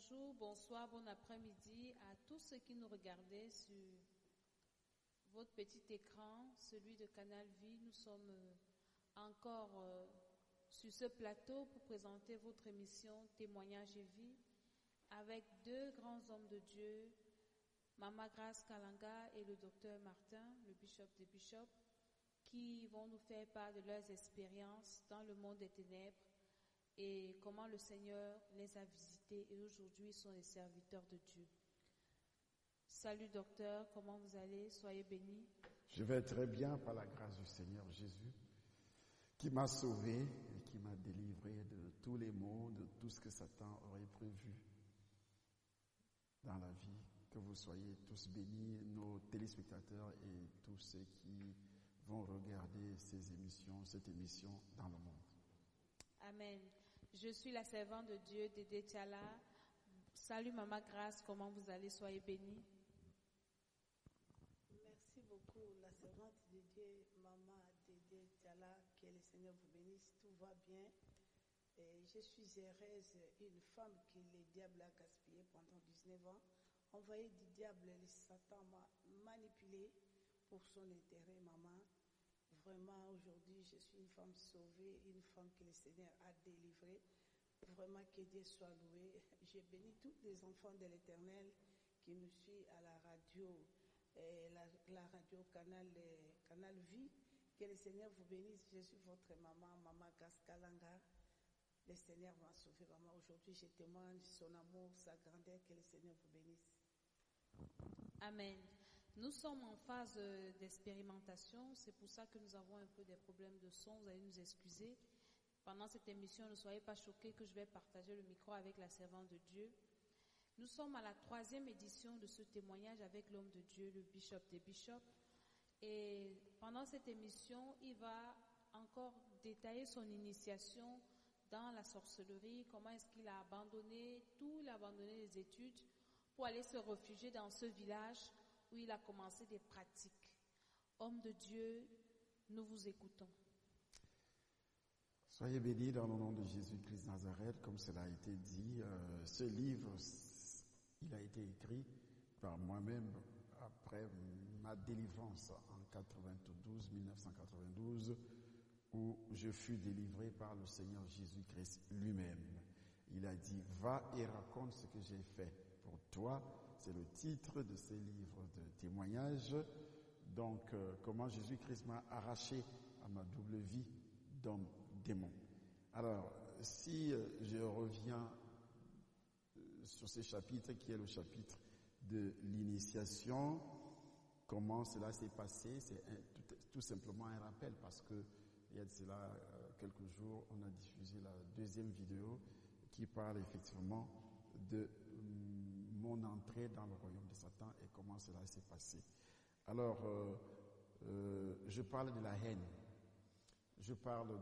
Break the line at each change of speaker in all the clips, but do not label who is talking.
Bonjour, bonsoir, bon après-midi à tous ceux qui nous regardaient sur votre petit écran, celui de Canal Vie. Nous sommes encore sur ce plateau pour présenter votre émission Témoignages et Vie avec deux grands hommes de Dieu, Mama Grace Kalanga et le docteur Martin, le bishop des bishops, qui vont nous faire part de leurs expériences dans le monde des ténèbres et comment le Seigneur les a visités et aujourd'hui ils sont les serviteurs de Dieu. Salut docteur, comment vous allez? Soyez bénis.
Je vais très bien par la grâce du Seigneur Jésus qui m'a sauvé et qui m'a délivré de tous les maux, de tout ce que Satan aurait prévu dans la vie. Que vous soyez tous bénis, nos téléspectateurs et tous ceux qui vont regarder cette émission dans le monde.
Amen. Je suis la servante de Dieu, Dédé Tiala. Salut Maman Grace, comment vous allez? Soyez bénis.
Merci beaucoup, la servante de Dieu, Maman Dédé Tiala, que le Seigneur vous bénisse, tout va bien. Et je suis heureuse, une femme que le diable a gaspillée pendant 19 ans. Envoyé du diable, le Satan m'a manipulée pour son intérêt, maman. Vraiment, aujourd'hui, je suis une femme sauvée, une femme que le Seigneur a délivrée. Vraiment, que Dieu soit loué. Je bénis tous les enfants de l'Éternel qui nous suivent à la radio, la radio Canal Vie. Que le Seigneur vous bénisse. Je suis votre maman, Maman Grace Kalanga. Le Seigneur m'a sauvé, maman. Aujourd'hui, je témoigne son amour, sa grandeur. Que le Seigneur vous bénisse.
Amen. Nous sommes en phase d'expérimentation, c'est pour ça que nous avons un peu des problèmes de son, vous allez nous excuser. Pendant cette émission, ne soyez pas choqués que je vais partager le micro avec la servante de Dieu. Nous sommes à la 3e édition de ce témoignage avec l'homme de Dieu, le bishop des bishops. Et pendant cette émission, il va encore détailler son initiation dans la sorcellerie, comment est-ce qu'il a abandonné tout, il a abandonné les études pour aller se réfugier dans ce village où il a commencé des pratiques. Homme de Dieu, nous vous écoutons.
Soyez bénis dans le nom de Jésus-Christ Nazareth, comme cela a été dit. Ce livre, il a été écrit par moi-même après ma délivrance en 1992, où je fus délivré par le Seigneur Jésus-Christ lui-même. Il a dit, va et raconte ce que j'ai fait pour toi. C'est le titre de ce livre de témoignages. Donc, comment Jésus-Christ m'a arraché à ma double vie d'homme démon. Alors, si je reviens sur ce chapitre qui est le chapitre de l'initiation, comment cela s'est passé, c'est tout simplement un rappel parce que il y a de cela quelques jours, on a diffusé la 2e vidéo qui parle effectivement de mon entrée dans le royaume de Satan et comment cela s'est passé. Alors, je parle de la haine, je parle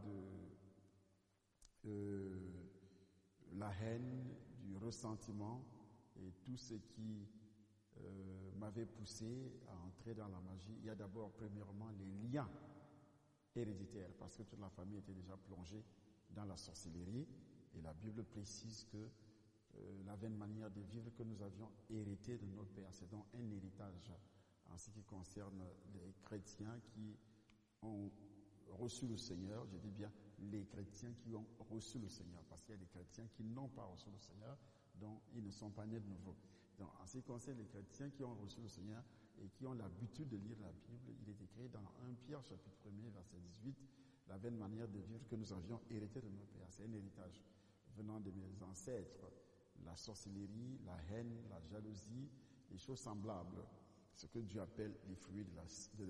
de la haine, du ressentiment et tout ce qui m'avait poussé à entrer dans la magie. Il y a d'abord, premièrement, les liens héréditaires, parce que toute la famille était déjà plongée dans la sorcellerie et la Bible précise que la vaine manière de vivre que nous avions hérité de notre Père. C'est donc un héritage en ce qui concerne les chrétiens qui ont reçu le Seigneur. Je dis bien les chrétiens qui ont reçu le Seigneur, parce qu'il y a des chrétiens qui n'ont pas reçu le Seigneur, donc ils ne sont pas nés de nouveau. Donc en ce qui concerne les chrétiens qui ont reçu le Seigneur et qui ont l'habitude de lire la Bible, il est écrit dans 1 Pierre chapitre 1er verset 18, la vaine manière de vivre que nous avions hérité de notre Père. C'est un héritage venant de mes ancêtres. La sorcellerie, la haine, la jalousie, les choses semblables, ce que Dieu appelle les fruits de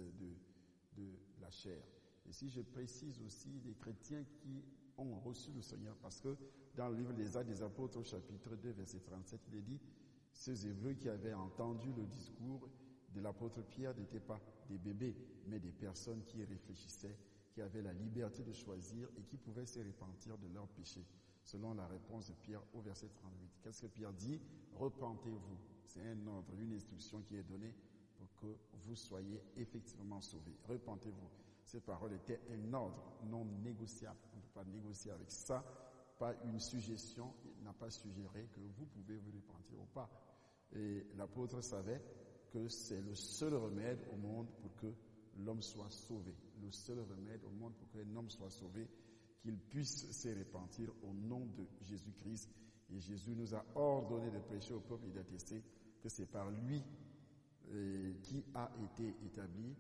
la chair. Et si je précise aussi les chrétiens qui ont reçu le Seigneur, parce que dans le livre des Actes des Apôtres, chapitre 2, verset 37, il est dit, ces Hébreux qui avaient entendu le discours de l'apôtre Pierre n'étaient pas des bébés, mais des personnes qui réfléchissaient, qui avaient la liberté de choisir et qui pouvaient se repentir de leurs péchés. Selon la réponse de Pierre au verset 38. Qu'est-ce que Pierre dit? Repentez-vous. C'est un ordre, une instruction qui est donnée pour que vous soyez effectivement sauvés. Repentez-vous. Cette parole était un ordre non négociable. On ne peut pas négocier avec ça. pas une suggestion, il n'a pas suggéré que vous pouvez vous repentir ou pas. Et l'apôtre savait que c'est le seul remède au monde pour que l'homme soit sauvé. Le seul remède au monde pour qu'un homme soit sauvé, qu'il puisse se repentir au nom de Jésus-Christ. Et Jésus nous a ordonné de prêcher au peuple et d'attester que c'est par lui qu'il a été établi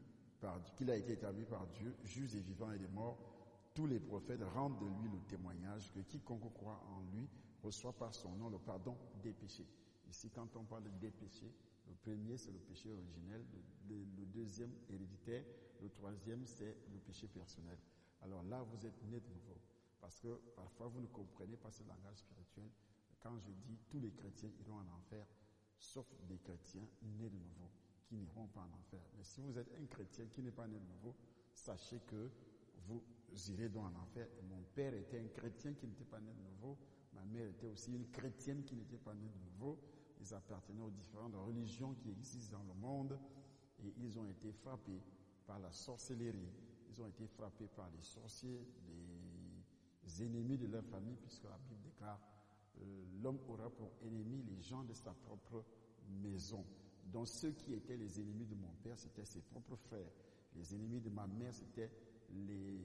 par Dieu, juge des vivants et des morts. Tous les prophètes rendent de lui le témoignage que quiconque croit en lui reçoit par son nom le pardon des péchés. Ici, quand on parle des péchés, le premier, c'est le péché originel, le deuxième, héréditaire, le troisième, c'est le péché personnel. Alors là, vous êtes né de nouveau. Parce que parfois, vous ne comprenez pas ce langage spirituel. Quand je dis tous les chrétiens iront en enfer, sauf des chrétiens nés de nouveau, qui n'iront pas en enfer. Mais si vous êtes un chrétien qui n'est pas né de nouveau, sachez que vous irez donc en enfer. Et mon père était un chrétien qui n'était pas né de nouveau. Ma mère était aussi une chrétienne qui n'était pas née de nouveau. Ils appartenaient aux différentes religions qui existent dans le monde et ils ont été frappés par la sorcellerie. Ils ont été frappés par les sorciers, les ennemis de leur famille, puisque la Bible déclare l'homme aura pour ennemi les gens de sa propre maison. Donc ceux qui étaient les ennemis de mon père, c'était ses propres frères. Les ennemis de ma mère, c'était les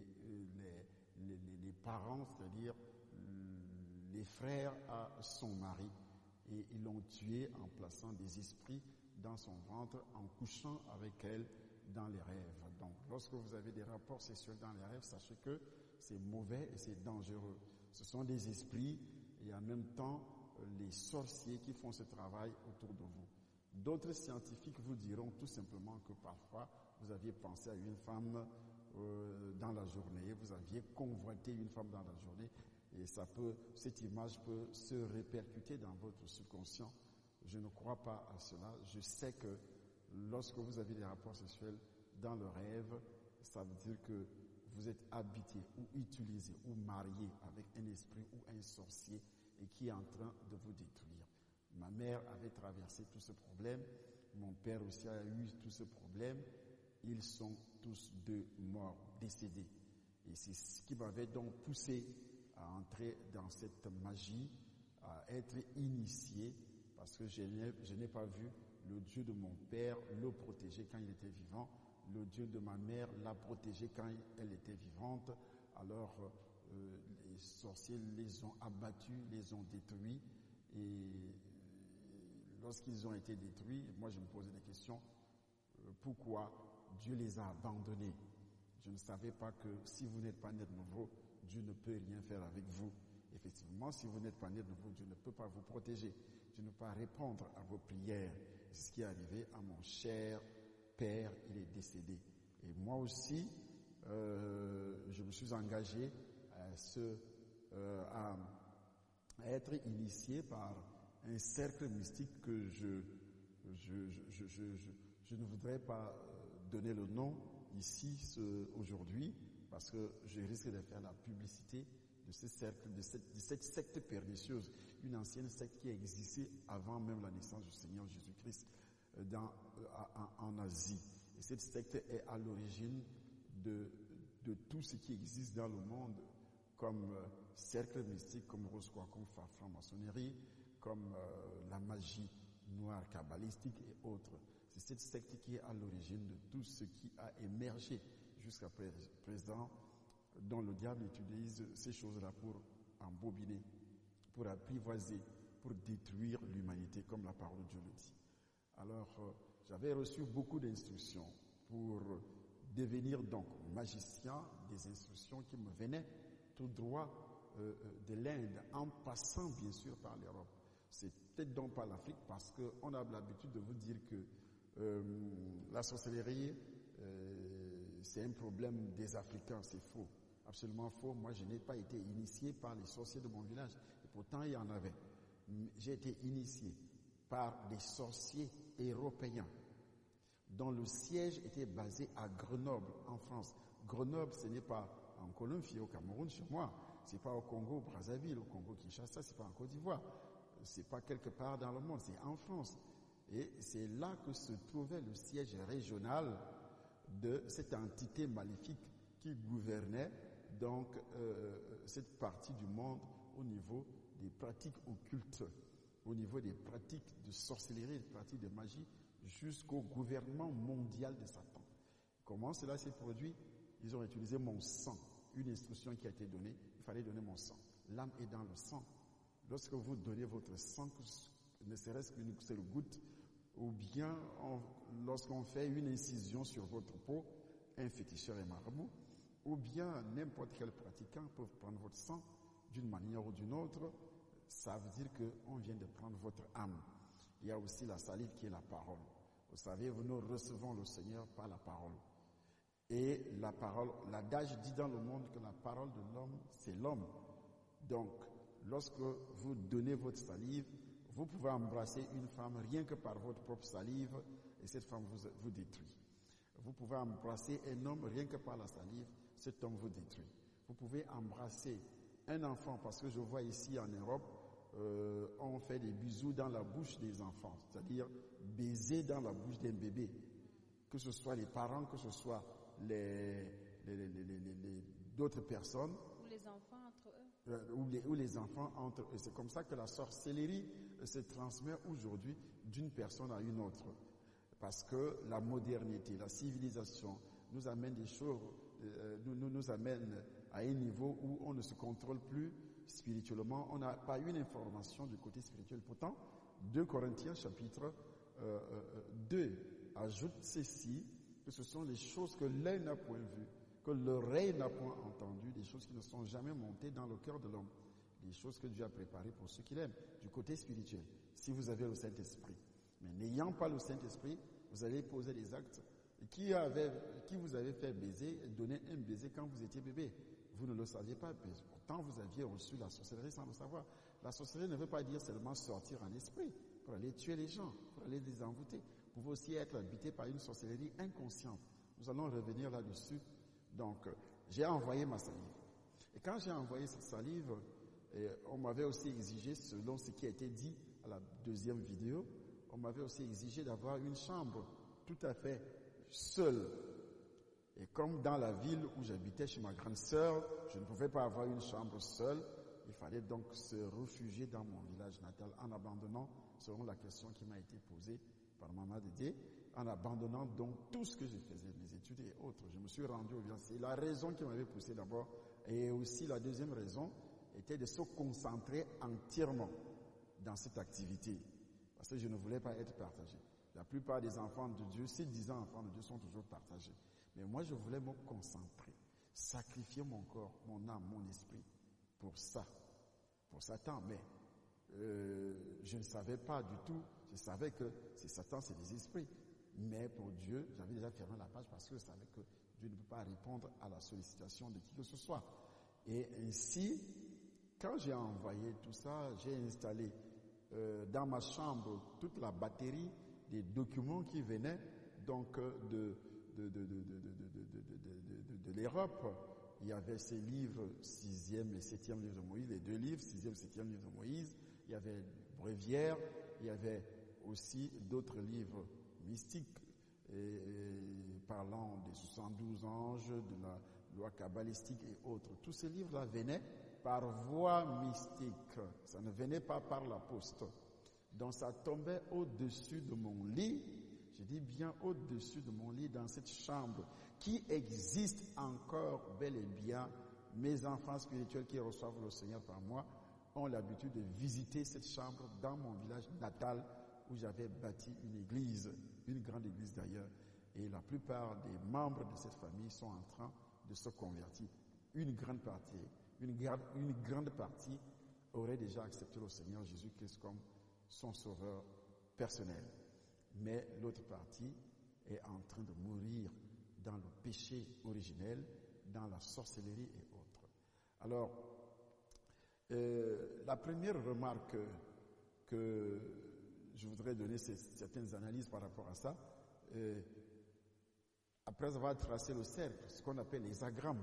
parents, c'est-à-dire les frères à son mari. Et ils l'ont tué en plaçant des esprits dans son ventre, en couchant avec elle dans les rêves. Donc, lorsque vous avez des rapports sexuels dans les rêves, sachez que c'est mauvais et c'est dangereux. Ce sont des esprits et en même temps les sorciers qui font ce travail autour de vous. D'autres scientifiques vous diront tout simplement que parfois vous aviez pensé à une femme dans la journée, vous aviez convoité une femme dans la journée et cette image peut se répercuter dans votre subconscient. Je ne crois pas à cela. Je sais que lorsque vous avez des rapports sexuels dans le rêve, ça veut dire que vous êtes habité ou utilisé ou marié avec un esprit ou un sorcier et qui est en train de vous détruire. Ma mère avait traversé tout ce problème, mon père aussi a eu tout ce problème. Ils sont tous deux morts, décédés. Et c'est ce qui m'avait donc poussé à entrer dans cette magie, à être initié, parce que je n'ai pas vu le Dieu de mon père le protéger quand il était vivant. Le Dieu de ma mère l'a protégé quand elle était vivante. Alors, les sorciers les ont abattus, les ont détruits. Et lorsqu'ils ont été détruits, moi je me posais des questions. Pourquoi Dieu les a abandonnés? Je ne savais pas que si vous n'êtes pas né de nouveau, Dieu ne peut rien faire avec vous. Effectivement, si vous n'êtes pas né de nouveau, Dieu ne peut pas vous protéger. Dieu ne peut pas répondre à vos prières. C'est ce qui est arrivé à mon cher père, il est décédé. Et moi aussi, je me suis engagé à être initié par un cercle mystique que je ne voudrais pas donner le nom ici aujourd'hui, parce que je risque de faire la publicité de ce cercle, de cette secte pernicieuse, une ancienne secte qui a existé avant même la naissance du Seigneur Jésus-Christ en Asie. Et cette secte est à l'origine de tout ce qui existe dans le monde comme cercle mystique, comme Roscoe, comme franc-maçonnerie, comme la magie noire kabbalistique et autres. C'est cette secte qui est à l'origine de tout ce qui a émergé jusqu'à présent, dont le diable utilise ces choses-là pour embobiner, pour apprivoiser, pour détruire l'humanité, comme la parole de Dieu le dit. Alors, j'avais reçu beaucoup d'instructions pour devenir donc magicien, des instructions qui me venaient tout droit de l'Inde, en passant bien sûr par l'Europe. C'est peut-être donc pas l'Afrique, parce qu'on a l'habitude de vous dire que la sorcellerie, c'est un problème des Africains, c'est faux, absolument faux. Moi, je n'ai pas été initié par les sorciers de mon village, et pourtant il y en avait. J'ai été initié par des sorciers européens, dont le siège était basé à Grenoble, en France. Grenoble, ce n'est pas en Colombie, au Cameroun, chez moi, c'est pas au Congo, au Brazzaville, au Congo, Kinshasa, c'est pas en Côte d'Ivoire, c'est pas quelque part dans le monde, c'est en France. Et c'est là que se trouvait le siège régional de cette entité maléfique qui gouvernait donc cette partie du monde au niveau des pratiques occultes, au niveau des pratiques de sorcellerie, des pratiques de magie, jusqu'au gouvernement mondial de Satan. Comment cela s'est produit? Ils ont utilisé mon sang, une instruction qui a été donnée, il fallait donner mon sang. L'âme est dans le sang. Lorsque vous donnez votre sang, ne serait-ce qu'une seule goutte, ou bien lorsqu'on fait une incision sur votre peau, un féticheur et marabout, ou bien n'importe quel pratiquant peut prendre votre sang d'une manière ou d'une autre, ça veut dire qu'on vient de prendre votre âme. Il y a aussi la salive qui est la parole. Vous savez, nous recevons le Seigneur par la parole. Et la parole, l'adage dit dans le monde que la parole de l'homme, c'est l'homme. Donc, lorsque vous donnez votre salive, vous pouvez embrasser une femme rien que par votre propre salive et cette femme vous détruit. Vous pouvez embrasser un homme rien que par la salive, cet homme vous détruit. Vous pouvez embrasser un enfant, parce que je vois ici en Europe, on fait des bisous dans la bouche des enfants, c'est-à-dire baiser dans la bouche d'un bébé. Que ce soit les parents, que ce soit d'autres personnes.
Ou les enfants entre eux.
Ou les enfants entre eux. C'est comme ça que la sorcellerie se transmet aujourd'hui d'une personne à une autre. Parce que la modernité, la civilisation nous amène des choses, nous amène à un niveau où on ne se contrôle plus spirituellement. On n'a pas une information du côté spirituel. Pourtant, 2 Corinthiens chapitre 2 ajoute ceci, que ce sont les choses que l'œil n'a point vues, que l'oreille n'a point entendues, des choses qui ne sont jamais montées dans le cœur de l'homme, des choses que Dieu a préparées pour ceux qui l'aiment, du côté spirituel, si vous avez le Saint-Esprit. Mais n'ayant pas le Saint-Esprit, vous allez poser des actes. Qui vous avez fait baiser, donner un baiser quand vous étiez bébé? Vous ne le saviez pas, mais pourtant vous aviez reçu la sorcellerie sans le savoir. La sorcellerie ne veut pas dire seulement sortir en esprit, pour aller tuer les gens, pour aller les envoûter. Vous pouvez aussi être habité par une sorcellerie inconsciente. Nous allons revenir là-dessus. Donc, j'ai envoyé ma salive. Et quand j'ai envoyé cette salive, on m'avait aussi exigé, selon ce qui a été dit à la deuxième vidéo, on m'avait aussi exigé d'avoir une chambre tout à fait seule. Et comme dans la ville où j'habitais chez ma grande sœur, je ne pouvais pas avoir une chambre seule, il fallait donc se réfugier dans mon village natal en abandonnant, selon la question qui m'a été posée par Maman Dédé, en abandonnant donc tout ce que je faisais, mes études et autres. Je me suis rendu au village. C'est la raison qui m'avait poussé d'abord. Et aussi la deuxième raison était de se concentrer entièrement dans cette activité. Parce que je ne voulais pas être partagé. La plupart des enfants de Dieu, ces 10 ans enfants de Dieu sont toujours partagés. Mais moi, je voulais me concentrer, sacrifier mon corps, mon âme, mon esprit pour ça, pour Satan. Mais je ne savais pas du tout. Je savais que c'est Satan, c'est les esprits. Mais pour Dieu, j'avais déjà fermé la page parce que je savais que Dieu ne peut pas répondre à la sollicitation de qui que ce soit. Et ainsi, quand j'ai envoyé tout ça, j'ai installé dans ma chambre toute la batterie des documents qui venaient donc de l'Europe. Il y avait ces livres, 6e et 7e livre de Moïse, les 2 livres, 6e et 7e livre de Moïse. Il y avait Bréviaire, il y avait aussi d'autres livres mystiques parlant des 72 anges, de la loi kabbalistique et autres. Tous ces livres-là venaient par voie mystique. Ça ne venait pas par la poste. Donc ça tombait au-dessus de mon lit. Je dis bien au-dessus de mon lit dans cette chambre qui existe encore bel et bien. Mes enfants spirituels qui reçoivent le Seigneur par moi ont l'habitude de visiter cette chambre dans mon village natal où j'avais bâti une église, une grande église d'ailleurs. Et la plupart des membres de cette famille sont en train de se convertir. Une grande partie aurait déjà accepté le Seigneur Jésus-Christ comme son sauveur personnel. Mais l'autre partie est en train de mourir dans le péché originel, dans la sorcellerie et autres. Alors, la première remarque que je voudrais donner, c'est certaines analyses par rapport à ça. Après avoir tracé le cercle, ce qu'on appelle l'hexagramme,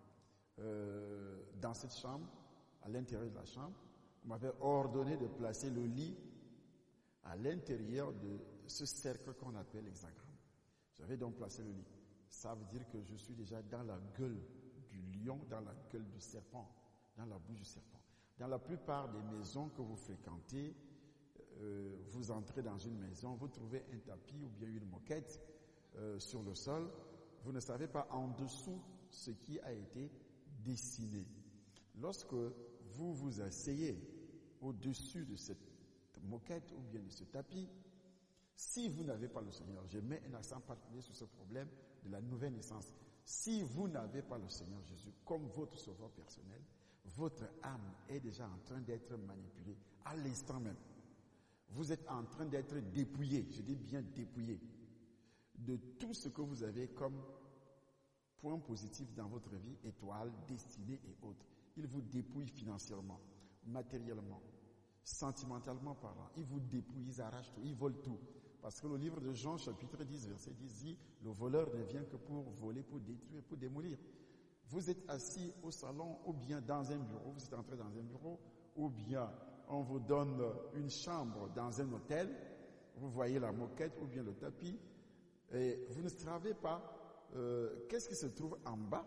dans cette chambre, à l'intérieur de la chambre, on m'avait ordonné de placer le lit à l'intérieur de ce cercle qu'on appelle l'hexagramme. J'avais donc placé le lit. Ça veut dire que je suis déjà dans la gueule du lion, dans la gueule du serpent, dans la bouche du serpent. Dans la plupart des maisons que vous fréquentez, vous entrez dans une maison, vous trouvez un tapis ou bien une moquette sur le sol. Vous ne savez pas en dessous ce qui a été dessiné. Lorsque vous vous asseyez au-dessus de cette moquette ou bien de ce tapis, si vous n'avez pas le Seigneur, je mets un accent particulier sur ce problème de la nouvelle naissance. Si vous n'avez pas le Seigneur Jésus comme votre sauveur personnel, votre âme est déjà en train d'être manipulée à l'instant même. Vous êtes en train d'être dépouillé, je dis bien dépouillé, de tout ce que vous avez comme point positif dans votre vie, étoile, destinée et autres. Il vous dépouille financièrement, matériellement, sentimentalement parlant. Il vous dépouille, ils arrachent tout, ils volent tout. Parce que le livre de Jean, chapitre 10, verset 10, dit « Le voleur ne vient que pour voler, pour détruire, pour démolir. » Vous êtes assis au salon ou bien dans un bureau, vous êtes entré dans un bureau, ou bien on vous donne une chambre dans un hôtel, vous voyez la moquette ou bien le tapis, et vous ne savez pas qu'est-ce qui se trouve en bas,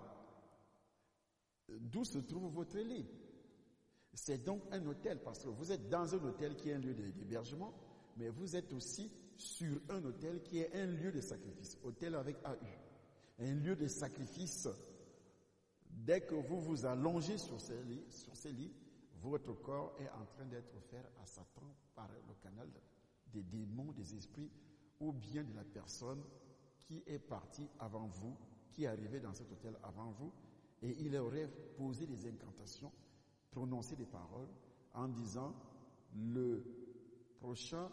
d'où se trouve votre lit. C'est donc un hôtel, parce que vous êtes dans un hôtel qui est un lieu d'hébergement, mais vous êtes aussi sur un hôtel qui est un lieu de sacrifice, hôtel avec AU, un lieu de sacrifice. Dès que vous vous allongez sur ces lits, votre corps est en train d'être offert à Satan par le canal des démons, des esprits, ou bien de la personne qui est partie avant vous, qui est arrivée dans cet hôtel avant vous, et il aurait posé des incantations, prononcé des paroles, en disant le prochain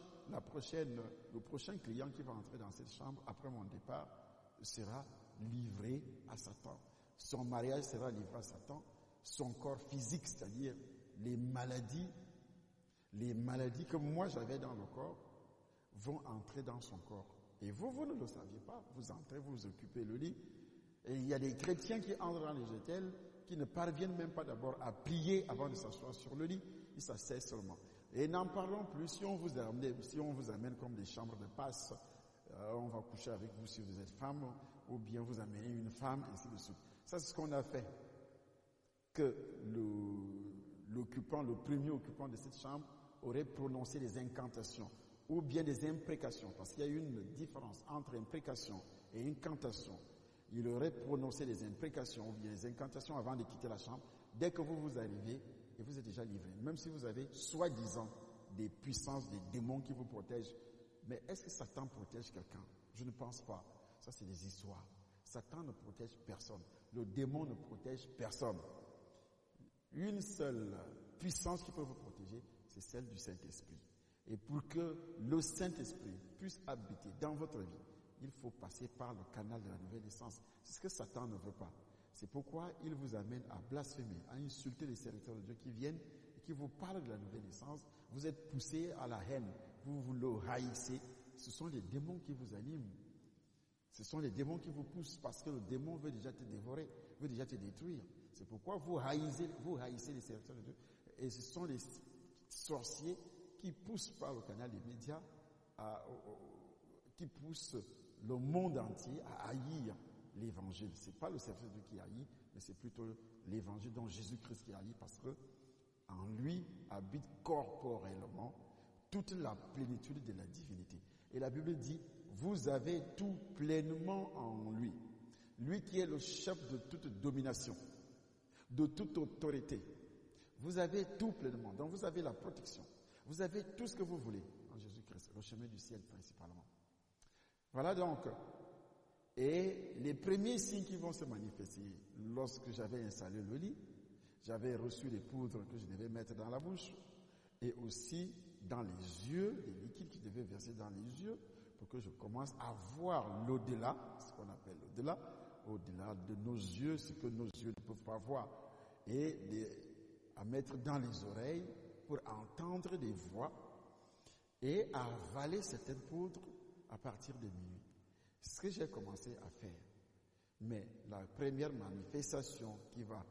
client qui va entrer dans cette chambre après mon départ sera livré à Satan. Son mariage sera livré à Satan. Son corps physique, c'est-à-dire les maladies que moi j'avais dans le corps, vont entrer dans son corps. Et vous ne le saviez pas. Vous entrez, vous occupez le lit. Et il y a des chrétiens qui entrent dans les hôtels, qui ne parviennent même pas d'abord à prier avant de s'asseoir sur le lit. Ils s'asseyent seulement. Et n'en parlons plus, si on vous amène comme des chambres de passe, on va coucher avec vous si vous êtes femme, ou bien vous amenez une femme, ainsi de suite. Ça, c'est ce qu'on a fait. Que le premier occupant de cette chambre, aurait prononcé des incantations, ou bien des imprécations, parce qu'il y a une différence entre imprécation et incantation. Il aurait prononcé des imprécations, ou bien des incantations avant de quitter la chambre. Dès que vous arrivez, et vous êtes déjà livré, même si vous avez soi-disant des puissances, des démons qui vous protègent. Mais est-ce que Satan protège quelqu'un? Je ne pense pas. Ça, c'est des histoires. Satan ne protège personne. Le démon ne protège personne. Une seule puissance qui peut vous protéger, c'est celle du Saint-Esprit. Et pour que le Saint-Esprit puisse habiter dans votre vie, il faut passer par le canal de la nouvelle naissance. C'est ce que Satan ne veut pas. C'est pourquoi il vous amène à blasphémer, à insulter les serviteurs de Dieu qui viennent et qui vous parlent de la nouvelle naissance. Vous êtes poussé à la haine, vous le haïssez. Ce sont les démons qui vous animent. Ce sont les démons qui vous poussent parce que le démon veut déjà te dévorer, veut déjà te détruire. C'est pourquoi vous haïssez les serviteurs de Dieu. Et ce sont les sorciers qui poussent par le canal des médias, qui poussent le monde entier à haïr l'évangile. C'est pas le serviteur de Dieu qui haït, mais c'est plutôt l'évangile dont Jésus-Christ qui haït, parce que en lui habite corporellement toute la plénitude de la divinité. Et la Bible dit, vous avez tout pleinement en lui. Lui qui est le chef de toute domination, de toute autorité. Vous avez tout pleinement. Donc vous avez la protection. Vous avez tout ce que vous voulez en Jésus-Christ, le chemin du ciel principalement. Voilà donc. Et les premiers signes qui vont se manifester lorsque j'avais installé le lit, j'avais reçu les poudres que je devais mettre dans la bouche et aussi dans les yeux, les liquides qui devaient verser dans les yeux pour que je commence à voir l'au-delà, ce qu'on appelle l'au-delà, au-delà de nos yeux, ce que nos yeux ne peuvent pas voir, et à mettre dans les oreilles pour entendre des voix et à avaler certaines poudres à partir de minuit. C'est ce que j'ai commencé à faire. Mais la première manifestation qui va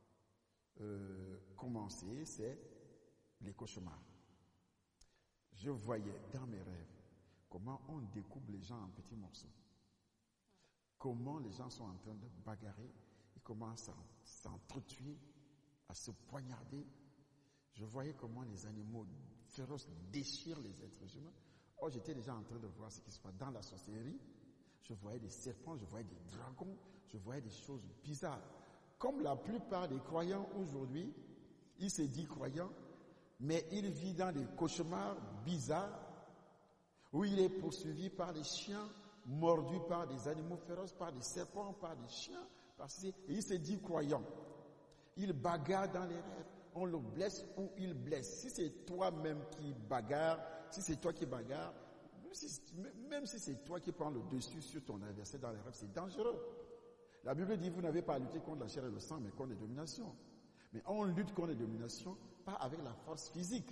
commencer, c'est les cauchemars. Je voyais dans mes rêves comment on découpe les gens en petits morceaux. Comment les gens sont en train de bagarrer, ils commencent à s'entretuer, à se poignarder. Je voyais comment les animaux féroces déchirent les êtres humains. Or, j'étais déjà en train de voir ce qui se passe dans la sorcellerie. Je voyais des serpents, je voyais des dragons, je voyais des choses bizarres. Comme la plupart des croyants aujourd'hui, il se dit croyant, mais il vit dans des cauchemars bizarres où il est poursuivi par des chiens, mordu par des animaux féroces, par des serpents, par des chiens, et il se dit croyant. Il bagarre dans les rêves, on le blesse ou il blesse. Si c'est toi-même qui bagarre, si c'est toi qui bagarre, même si c'est toi qui prends le dessus sur ton adversaire dans les rêves, c'est dangereux. La Bible dit, vous n'avez pas à lutter contre la chair et le sang, mais contre les dominations. Mais on lutte contre les dominations, pas avec la force physique.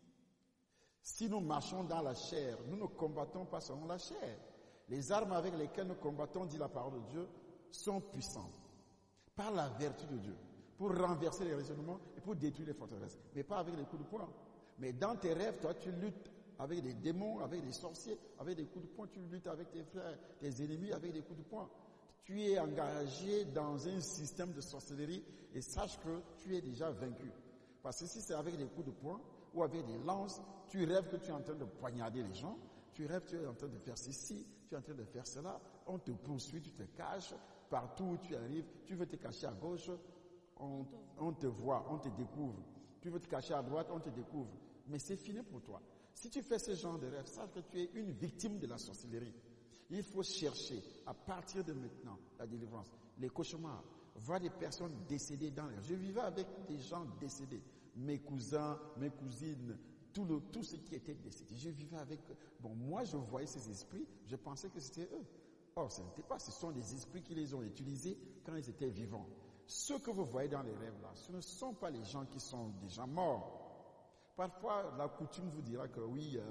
Si nous marchons dans la chair, nous ne combattons pas selon la chair. Les armes avec lesquelles nous combattons, dit la parole de Dieu, sont puissantes. Par la vertu de Dieu. Pour renverser les raisonnements et pour détruire les forteresses. Mais pas avec les coups de poing. Mais dans tes rêves, toi, tu luttes avec des démons, avec des sorciers, avec des coups de poing. Tu luttes avec tes frères, tes ennemis, avec des coups de poing. Tu es engagé dans un système de sorcellerie et sache que tu es déjà vaincu. Parce que si c'est avec des coups de poing ou avec des lances, tu rêves que tu es en train de poignarder les gens, tu rêves que tu es en train de faire ceci, tu es en train de faire cela, on te poursuit, tu te caches, partout où tu arrives, tu veux te cacher à gauche, on te voit, on te découvre. Tu veux te cacher à droite, on te découvre. Mais c'est fini pour toi. Si tu fais ce genre de rêve, sache que tu es une victime de la sorcellerie. Il faut chercher, à partir de maintenant, la délivrance. Les cauchemars, voir des personnes décédées dans l'air. Je vivais avec des gens décédés. Mes cousins, mes cousines, tout ce qui était décédé. Je vivais avec eux. Bon, moi, je voyais ces esprits, je pensais que c'était eux. Or, ce n'était pas. Ce sont des esprits qui les ont utilisés quand ils étaient vivants. Ceux que vous voyez dans les rêves là, ce ne sont pas les gens qui sont déjà morts. Parfois, la coutume vous dira que oui,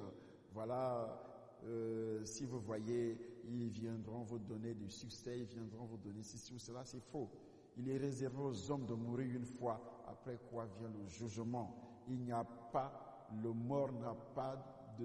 si vous voyez, ils viendront vous donner du succès, ils viendront vous donner ceci ou cela, c'est faux. Il est réservé aux hommes de mourir une fois, après quoi vient le jugement. Il n'y a pas, le mort n'a pas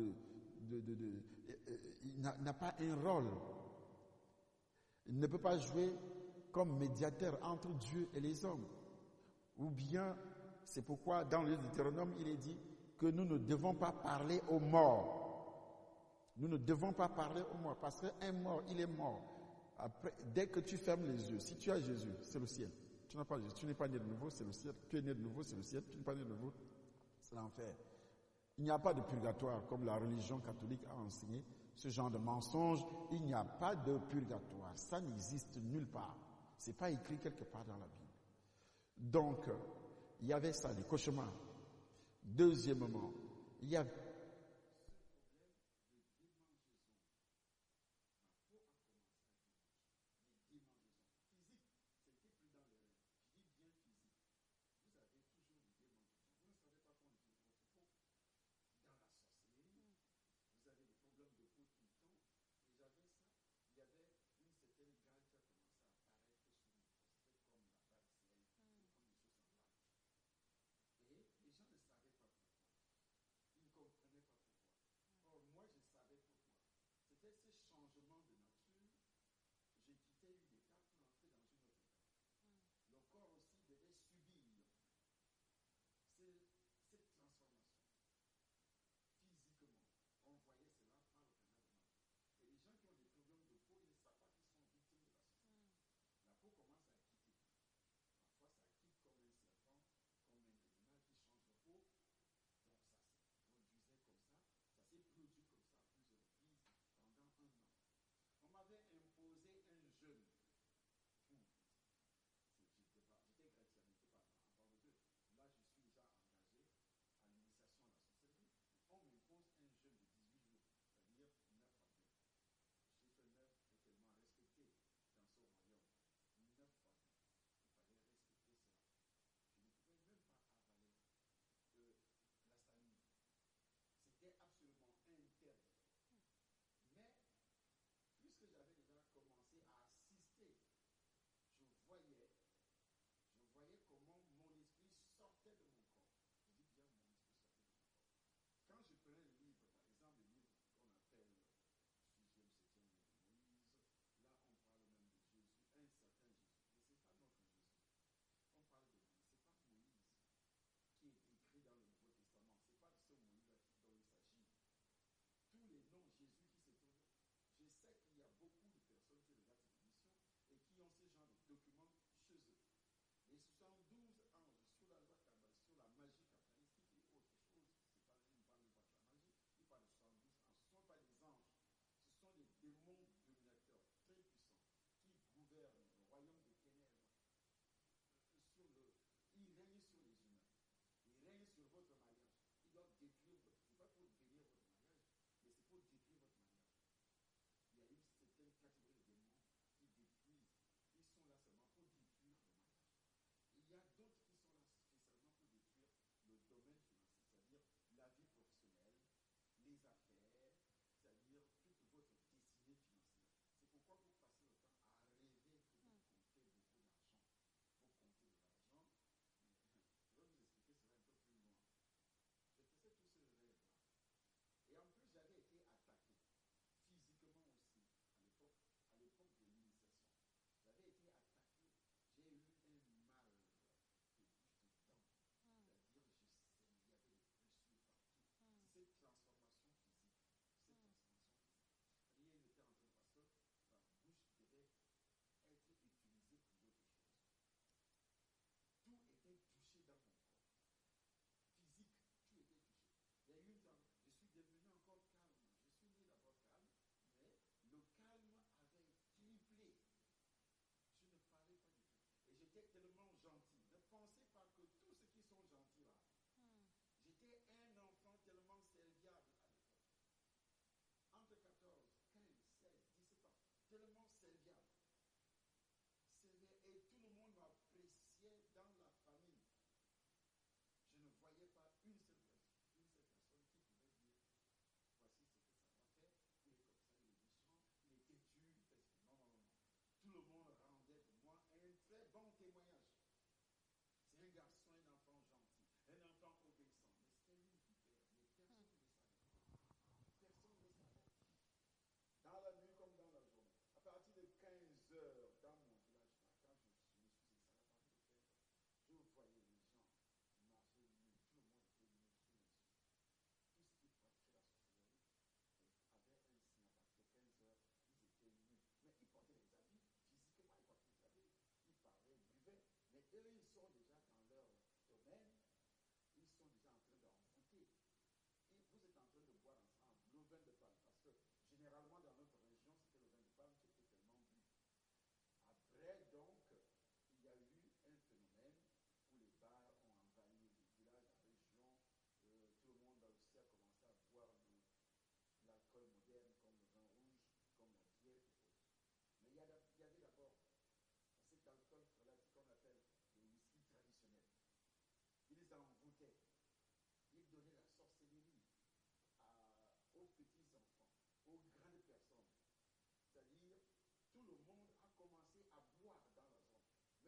n'a pas un rôle. Il ne peut pas jouer comme médiateur entre Dieu et les hommes. Ou bien, c'est pourquoi dans le Deutéronome, il est dit que nous ne devons pas parler aux morts. Nous ne devons pas parler aux morts, parce qu'un mort, il est mort. Après, dès que tu fermes les yeux, si tu as Jésus, c'est le ciel. Tu n'as pas Jésus, tu n'es pas né de nouveau, c'est le ciel. Tu es né de nouveau, c'est le ciel. Tu n'es pas né de nouveau, c'est l'enfer. Il n'y a pas de purgatoire, comme la religion catholique a enseigné. Ce genre de mensonge, il n'y a pas de purgatoire. Ça n'existe nulle part. C'est pas écrit quelque part dans la Bible. Donc, il y avait ça, les cauchemars. Deuxièmement, il y a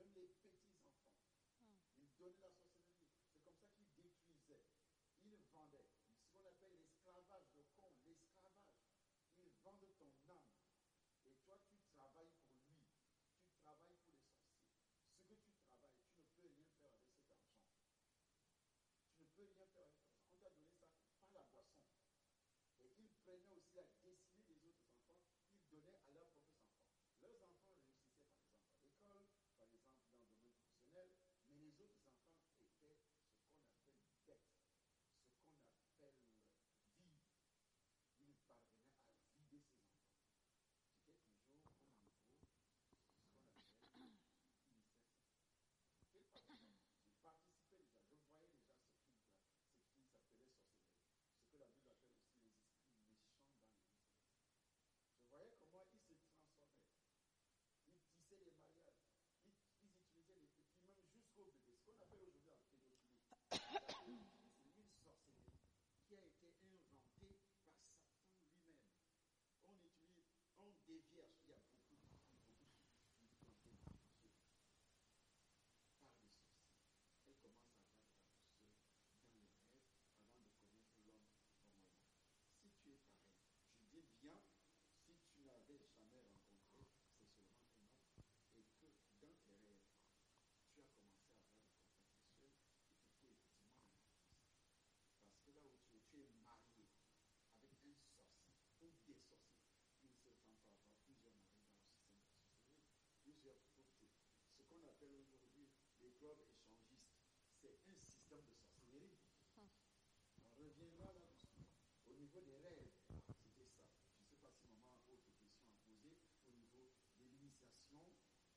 même les petits-enfants. Il donnait la sorcellerie. C'est comme ça qu'il détruisait. Il vendait. Ce qu'on appelle l'esclavage, le con, l'esclavage. Il vendait ton âme. Et toi, tu travailles pour lui. Tu travailles pour les sorciers. Ce que tu travailles, tu ne peux rien faire avec cet argent. Tu ne peux rien faire avec cet argent. On t'a donné ça par la boisson. Et ils prenaient aussi la destinée des autres enfants, ils donnaient à leurs propres enfants. Leurs enfants réussissaient par exemple à l'école, par exemple dans le domaine professionnel, mais les autres enfants étaient ce qu'on appelle bêtes, ce qu'on appelle vides. Ils parvenaient à vider ces enfants. J'étais toujours au niveau de ce qu'on appelle initiation. Et par exemple, j'ai participé déjà, je voyais déjà ce qui s'appelait sorcellerie. Ce que la Bible appelle aussi les esprits méchants dans l'église. Je voyais comment ils se transformaient. Ils tissaient les mariages. Ils utilisaient les petits, même jusqu'au bébé. Ce qu'on appelle aujourd'hui la pédophilie. C'est une sorcellerie qui a été inventée par Satan lui-même. On dévierge. Il y a beaucoup de filles qui ont été déviergées par des sorciers. Elles commencent à battre la douceur dans les rêves avant de connaître l'homme normalement. Si tu es pareil, je dis bien, si tu n'avais jamais rencontré, c'est seulement un homme, et que dans tes rêves, tu as commencé à avoir des contacts sexuels, et que tu es effectivement un artiste. Parce que là où tu es marié avec un sorcier ou des sorciers, une seule femme peut avoir plusieurs maris dans le système de la sorcellerie, plusieurs beautés. Ce qu'on appelle aujourd'hui les clubs échangistes, c'est un système de sorcellerie. On reviendra là-dessus. Au niveau des rêves, c'était ça. Je ne sais pas si maman a autre question à poser. Au niveau de l'initiation,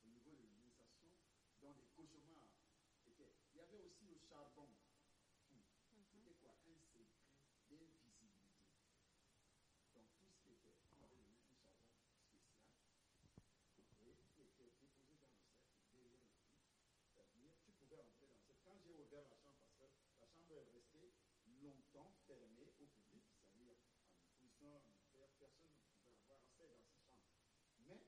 dans les cauchemars, il y avait aussi le charbon. C'était quoi? Un secret d'invisibilité. Donc tout ce qui était, on avait donné un charbon spécial, et qui était déposé dans le cercle derrière le lit. C'est-à-dire, tu pouvais entrer dans le cercle. Quand j'ai ouvert la chambre, parce que la chambre est restée longtemps fermée au public, c'est-à-dire en position militaire, personne ne pouvait avoir accès dans cette chambre. Mais,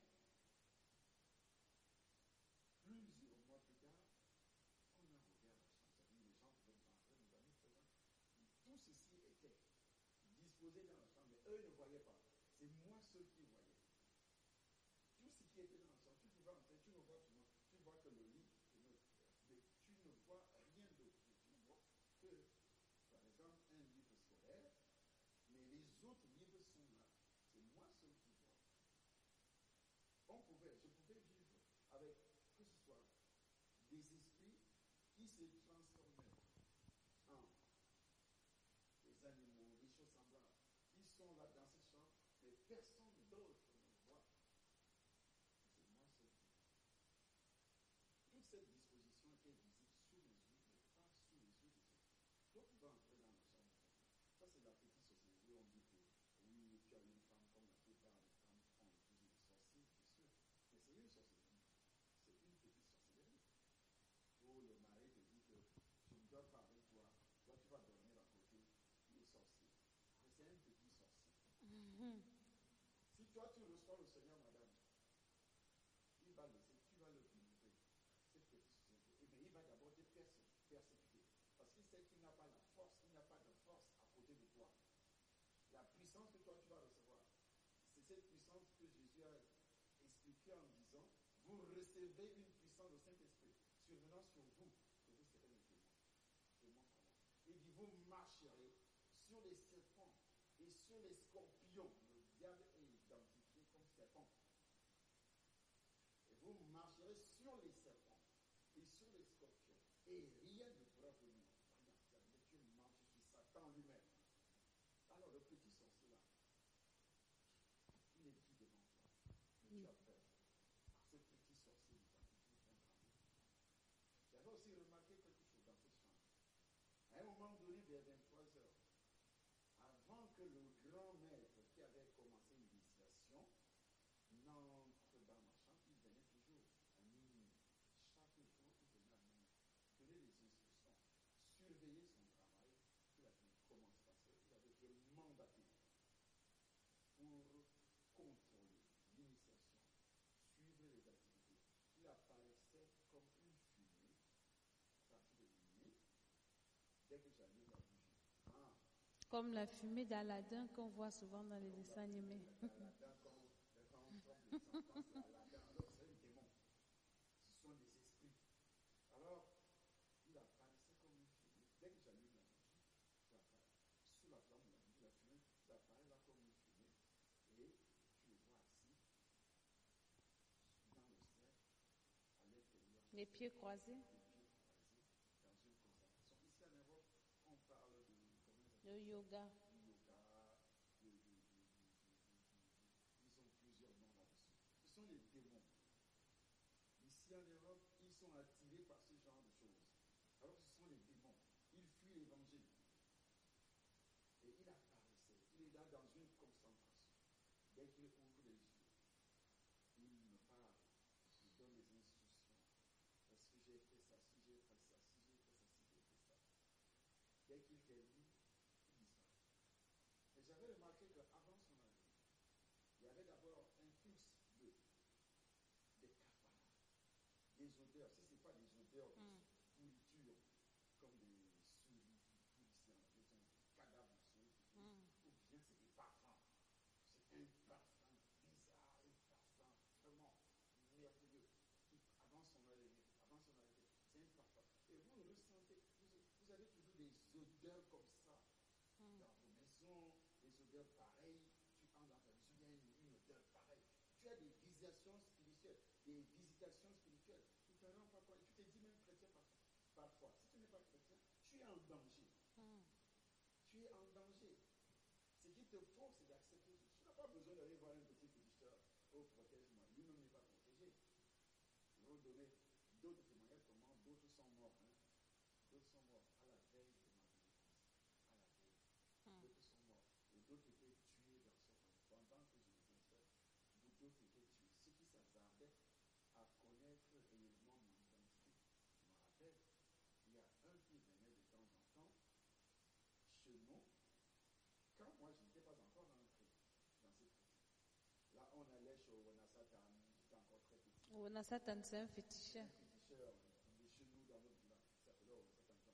plusieurs mois plus tard, on a ouvert la chambre, c'est-à-dire les gens pouvaient rentrer, nos amis présents. Tout ceci était disposé dans la chambre, mais eux ne voyaient pas. C'est moi seul qui voyais. Tout ce qui était dans la chambre, tu pouvais entrer, tu ne vois que le lit, mais tu ne vois rien d'autre. Tu ne vois que, par exemple, un livre scolaire, mais les autres livres sont là. C'est moi seul qui vois. Je pouvais vivre avec, que ce soit des esprits qui se transformaient en des animaux, des choses semblables. Ils sont là dans cette chambre, mais personne d'autre ne voit. C'est moi seul qui vois. Toute cette disposition était visible sous les yeux, mais pas sous les yeux des autres. Toi, tu vas entrer dans la chambre. Ça, c'est la petite société. On dit que oui, tu as une femme comme la plupart des femmes ont épousé des sorciers, bien sûr. Mais c'est une sorcellerie. C'est une petite sorcellerie. Où le mari te dit que je ne dors pas avec toi. Toi, tu vas dormir à côté. Il est sorcier. Mais c'est un petit sorcier. Si toi, tu reçois le Seigneur, madame, il va laisser, tu vas le délivrer. Cette petite société. Mais il va d'abord te persécuter. Parce qu'il sait qu'il n'a pas la force, il n'a pas de force à côté de toi. La puissance que toi tu vas recevoir, c'est cette puissance que Jésus a expliquée en disant, vous recevez une puissance du Saint-Esprit survenant sur vous, et vous serez mes témoins. Il dit, vous marcherez sur les serpents et sur les scorpions. Le diable est identifié comme serpent. Et vous marcherez sur les serpents et sur les scorpions. Et rien ne pourra vous nuire. Rien. C'est-à-dire que tu marches sur Satan lui-même. Alors le petit sorcier là, il est dit devant toi. Mais tu as peur. Ce petit sorcier identifié comme trembler. J'avais aussi remarqué quelque chose dans cette chambre. À un moment donné, vers 23 heures, avant que le grand maître qui avait commencé l'initiation n'entre dans ma chambre, il venait toujours à minuit. Chaque jour, il venait à minuit. Donner les instructions
Comme la fumée d'Aladin qu'on voit souvent dans les dessins animés.
Aladdin, quand on trempe les enfants, c'est Aladdin. Alors, c'est un démon. Ce sont des esprits. Alors, il apparaissait comme une fumée. Dès que j'allume la bougie, il apparaît. Sous la flamme de la bougie, la fumée, il apparaît là comme une fumée. Et tu le vois assis dans le cercle, à l'intérieur.
Les pieds croisés.
Les pieds croisés, dans une concentration. Ici en Europe, on parle de
Le yoga.
yoga, ils ont plusieurs noms là-dessus. Ce sont les démons. Ici en Europe, ils sont attirés par ce genre de choses. Alors que ce sont les démons. Ils fuient l'évangile. Et il apparaissait. Il est là dans une concentration. Dès qu'il ouvre les yeux, il me parle. Il donne des instructions. Est-ce que j'ai fait ça, si j'ai fait ça, si j'ai fait ça, si j'ai fait ça. Dès qu'il termine, il disparaît. Et j'avais remarqué qu'avant son arrivée, il y avait d'abord un flux de cafards, des odeurs. Si ce n'est pas des odeurs de pourriture, comme des souris qui poussent en faisant des cadavres de souris qui poussent, ou bien c'est des parfums. C'est un parfum bizarre, un parfum vraiment merveilleux. Avant son arrivée, c'est un parfum. Et vous le sentez, vous avez toujours des odeurs comme ça dans vos maisons, des odeurs pareilles. Tu entres dans ta maison, il y a une odeur pareille. Tu as des visitations spirituelles, tu te rends pas compte, tu te dis même chrétien parfois. Si tu n'es pas chrétien, tu es en danger. Tu es en danger. Ce qu'il te faut, c'est d'accepter Jésus. Tu n'as pas besoin d'aller voir un petit féticheur. Oh, protège-moi. Lui-même n'est pas protégé. Je vais vous donner d'autres témoignages comment d'autres sont morts. D'autres sont morts à la veille de ma délivrance. À la veille. D'autres sont morts. Et d'autres étaient tués dans ce moment. Pendant que je les installe, d'autres étaient tués. Ceux qui s'hasardaient à connaître réellement mon identité. Je me rappelle, il y a un qui venait de temps en temps chez nous, quand moi je n'étais pas encore entré dans cette culture. Là, on allait chez Owonasatan, j'étais encore très petit.
Owonasatan, c'est un féticheur.
Un féticheur de chez nous dans notre village, qui s'appelait Owonasatan,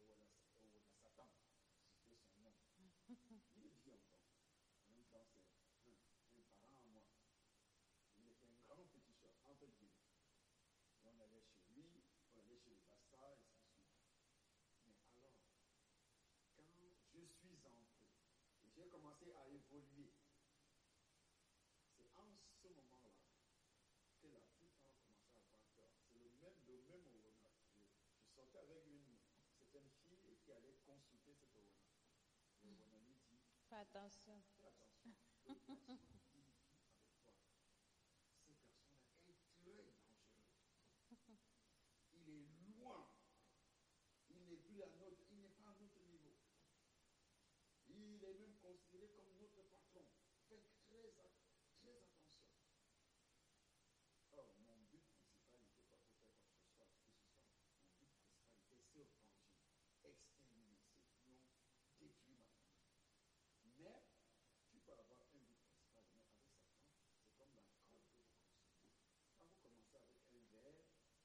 c'était son nom. Il vit encore. En même temps, c'est un parent à moi. Il était un grand féticheur, entre guillemets. Et on allait chez lui, on allait chez le Bassa, et ainsi de suite. Mais alors, quand je suis entré, et j'ai commencé à évoluer, c'est en ce moment-là que la plupart commençaient à avoir peur. C'est le même Owona. Je sortais avec certaine fille qui allait consulter cette Owona. Le Owona lui dit,
Fais attention.
fais attention, le garçon qui vit avec toi, ce garçon-là est très dangereux. Il est loin. Il n'est plus il n'est pas à notre niveau. Il est même considéré comme notre patron. Faites très attention. Or, mon but principal n'était pas pour faire quoi que ce soit. Mon but principal était se venger, exterminer ceux qui ont détruit ma famille. Mais tu peux avoir un but principal, mais avec Satan, c'est comme l'alcool que vous consommez. Quand vous commencez avec un verre,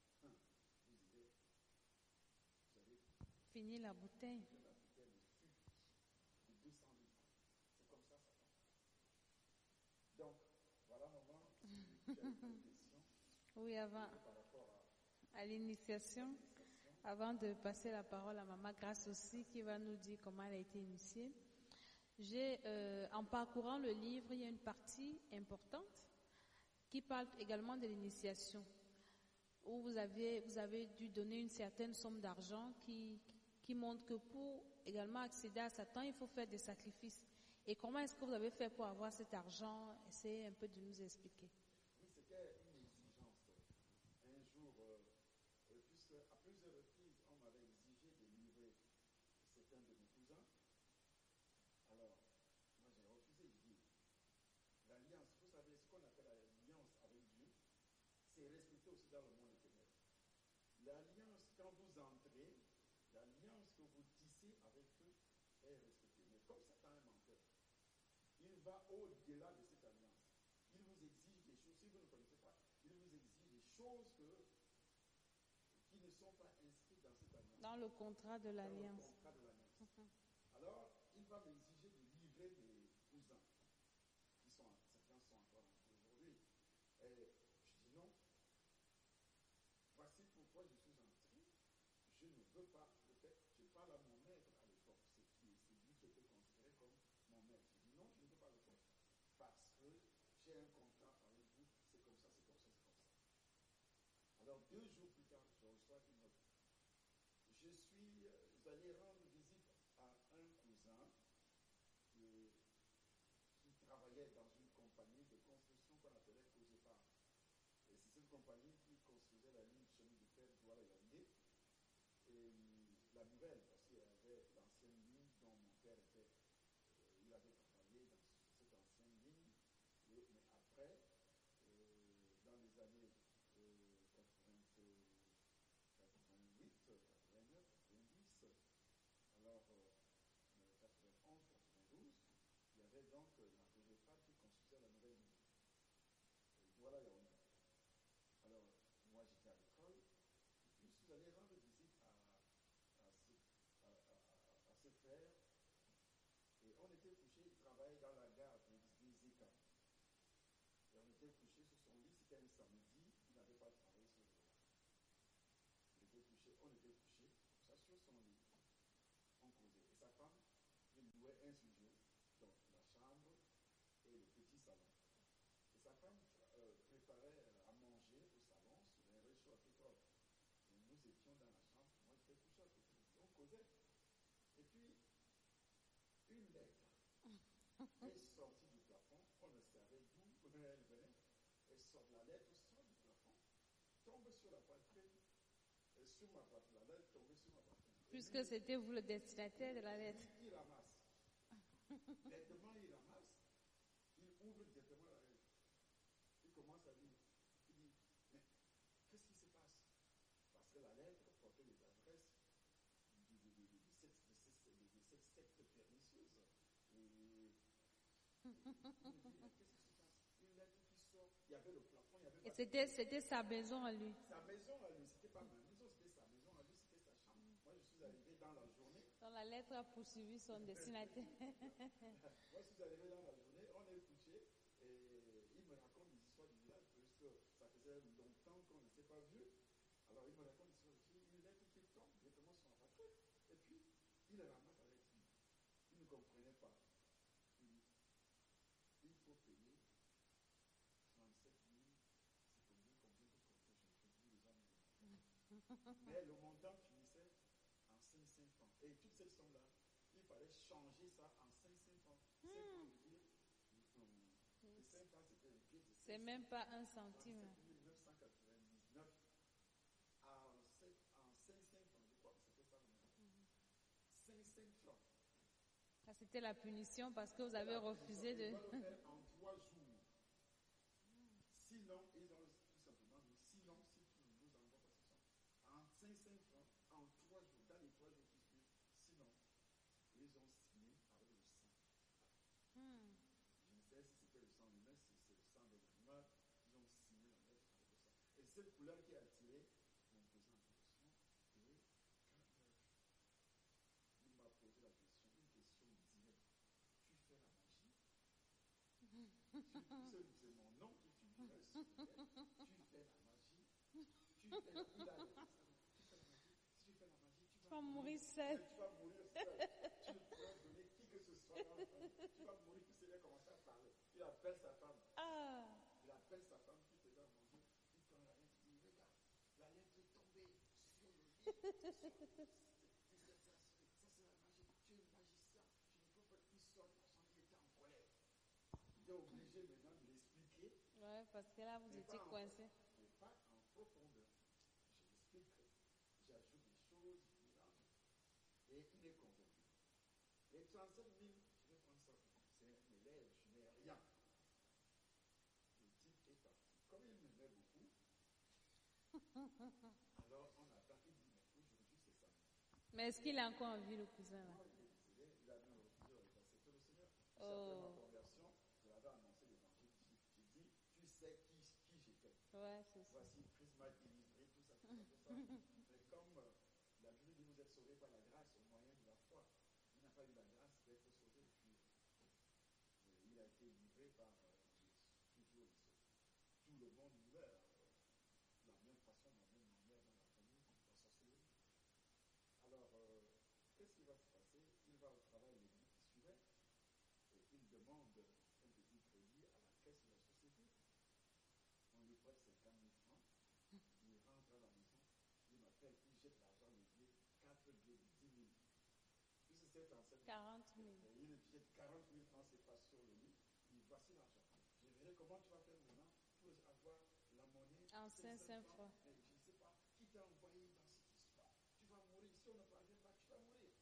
vous avez
Fini la bouteille.
la bouteille de fût de 200 litres. C'est comme ça, Satan. Donc, voilà, maman, si tu as une question.
Oui, avant,
Par rapport
à l'initiation, avant de passer la parole à Maman Grâce aussi, qui va nous dire comment elle a été initiée. En parcourant le livre, il y a une partie importante qui parle également de l'initiation, où vous avez dû donner une certaine somme d'argent qui montre que pour également accéder à Satan, il faut faire des sacrifices. Et comment est-ce que vous avez fait pour avoir cet argent? Essayez un peu de nous expliquer.
oui, c'était une exigence. Un jour, puisque à plusieurs reprises, on m'avait exigé de livrer certains de mes cousins. Alors, moi j'ai refusé de dire. L'alliance, vous savez, ce qu'on appelle l'alliance avec Dieu, c'est respecté aussi dans le monde éternel. L'alliance, quand vous entrez, l'alliance que vous tissez avec eux est respectée. Mais comme Satan est menteur, il va au-delà de cette alliance. Il vous exige des choses, si vous ne connaissez pas, il vous exige des choses qui ne sont pas inscrites dans cette alliance.
Dans le contrat de l'alliance.
Alors, il va m'exiger 10 ans, certains sont encore en vie aujourd'hui. Et je dis non, voici pourquoi je suis entré. Je ne veux pas le faire. Je parle à mon maître à l'époque, c'est lui qui était considéré comme mon maître. Je dis non, je ne peux pas le faire. Parce que j'ai un contrat avec vous, c'est comme ça, c'est comme ça, c'est comme ça. Alors 2 jours plus tard, je reçois une note. Je suis allé rendre visite à un cousin qui travaillait dans une compagnie de construction qu'on appelait Cogépar. Et c'est cette compagnie qui construisait la ligne de chemin de fer Douala-Yaoundé. Et la nouvelle, parce qu'il y avait l'ancienne ligne dont mon père il avait travaillé dans cette ancienne ligne. Mais après, dans les années 88, 89, 90, alors 91, 92, il y avait donc la Cogépar qui construisait la nouvelle ligne. Voilà, Yaoundé. Alors, moi j'étais à l'école, et puis je suis allé rendre visite à ce frère, et on était couché, il travaillait dans la gare des Zeka. Et on était couché sur son lit, c'était un samedi, il n'avait pas travaillé ce jour-là. On était couché, ça sur son lit, on causait. Et sa femme, il louait un studio, donc la chambre et le petit salon. Et sa femme préparait à manger au salon sur un réchaud à pétrole. Et nous étions dans la chambre, moi j'étais couché à côté de lui, on causait. Et puis, une lettre est sortie du plafond, on ne savait d'où elle venait. La lettre sort du plafond, tombe sur la poitrine, et sur ma poitrine, la lettre tombait sur ma poitrine.
Puisque c'était vous le destinataire de la lettre.
Il ramasse. Directement, il ramasse. Il ouvre directement la lettre. Il commence à lire. Il dit, mais qu'est-ce qui se passe? Parce que la lettre portait les adresses de cette secte pernicieuse. Et il me dit, mais qu'est-ce qui se passe? Une lettre qui sort. Il y avait le plafond, il y avait.
Et c'était sa maison à lui.
Sa maison à lui, c'était pas ma maison, c'était sa maison à lui, c'était sa chambre. Moi, je suis arrivé dans la journée.
Donc la lettre a poursuivi son destinataire.
Moi, je suis arrivé dans la journée, on est couché, et il me raconte des histoires du village, puisque ça faisait longtemps qu'on ne s'est pas vu. Alors, il me raconte des histoires du village, une lettre qui tombe directement sur ma poitrine. Et puis, il la ramasse avec lui. Il ne comprenait pas. Il dit, il faut payer 37 000, c'est combien de compter, je ne sais plus les hommes. Mais le montant finissait en 500 francs. Et toute cette somme-là, il fallait changer ça en 500 francs. 5 francs veut dire, 5 francs c'était le pied de 500.
C'est même pas un centime.
999 en 500 francs, je crois que c'était ça. 500 francs.
Ça, c'était la punition parce que vous avez refusé de.
Ils vont le faire en 3 jours. Sinon, ils ont tout simplement dit, sinon, si tu ne nous envoies pas ce soir, en 500 francs, en 3 jours, dans les 3 jours qui suivent, sinon, ils ont signé avec le sang. Je ne sais si c'était le sang humain, si c'est le sang de l'animal, ils ont signé la lettre avec le sang. Et cette couleur qui a attiré mon cousin en question, et quand il m'a posé la question, une question directe, tu fais la magie? C'est mon nom qui figurait sur le lettre. Tu fais la magie. Tu fais la magie. Si tu fais la magie, tu vas
mourir seul.
Tu vas mourir seul. Tu ne pourras donner qui que ce soit dans la famille. Tu vas mourir. Puis il a commencé à parler. Il appelle sa femme. Il appelle sa femme qui était à manger. Il prend la lettre. Il dit, regarde, la lettre est tombée sur le lit. Ça, c'est la magie. Tu es magicien. Je ne peux pas. Il sort de la chambre. Il était en colère. Il était obligé maintenant de l'expliquer.
Ouais, parce que là, vous étiez coincé.
Mais pas en profondeur. Je l'explique. J'ajoute des choses. Et il est convaincu. Les 37 000, je vais prendre ça. C'est un élève, je n'ai rien. Le type est parti. Comme il m'aimait beaucoup, alors on attend. Il dit, mais aujourd'hui c'est samedi.
Mais est-ce qu'il a encore en vie, le cousin là?
Non, il est décédé. Il a même refusé de accepter le Seigneur. Après ma conversion, je l'avais annoncé l'évangile. J'ai dit, tu sais qui j'étais.
Ouais, c'est ça.
Voici, Christ m'a délivré, tout ça, tout ça. Mais comme la Bible dit, vous êtes sauvés par la grâce au moyen de la foi. Il n'a pas eu la grâce d'être sauvé. Puis, 37 000.
40 000.
J'ai 40 000 francs, c'est pas sur le lit. Et voici l'argent. Je verrai comment tu vas faire maintenant pour avoir la monnaie.
En 500 francs.
Mais je ne sais pas qui t'a envoyé dans cette histoire. Tu vas mourir. Si on ne parvient pas, tu vas mourir.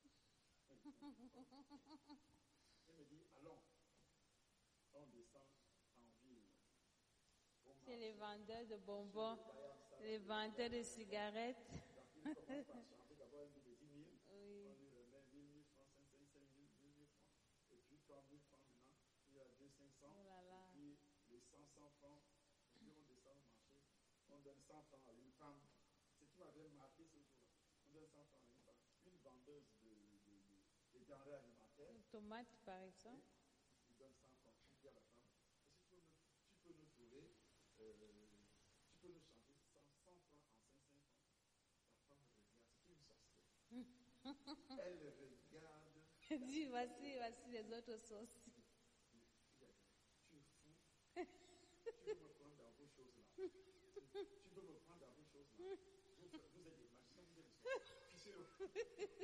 Il me dit, allons. On descend en ville.
C'est les vendeurs de bonbons, les vendeurs de cigarettes.
Donc, il commence par chanter. D'abord, il me dit 10 000.
Oui.
On lui remet 1 000 francs, 5 000, 1 000 francs. Et puis 3 000 francs maintenant. Il y a 2 500.
Oh là là.
Et puis les 100 francs. Et puis on descend au marché. On donne 100 francs à une femme. Ce qui m'avait marqué ce jour-là. On donne 100 francs à une femme. Une vendeuse de denrées alimentaires.
Une tomate, par exemple.
Il donne 100 francs. Il dit à la femme, est-ce que tu peux nous trouver, tu peux nous changer 100 francs en 500 francs. La femme regarde, c'est une sorcière. Elle regarde.
Dis, voici les autres sauces.
Tu es fou. Tu veux me prendre dans vos choses là. Tu veux me prendre dans vos choses là. Vous êtes des magiciens, vous êtes des sorciers.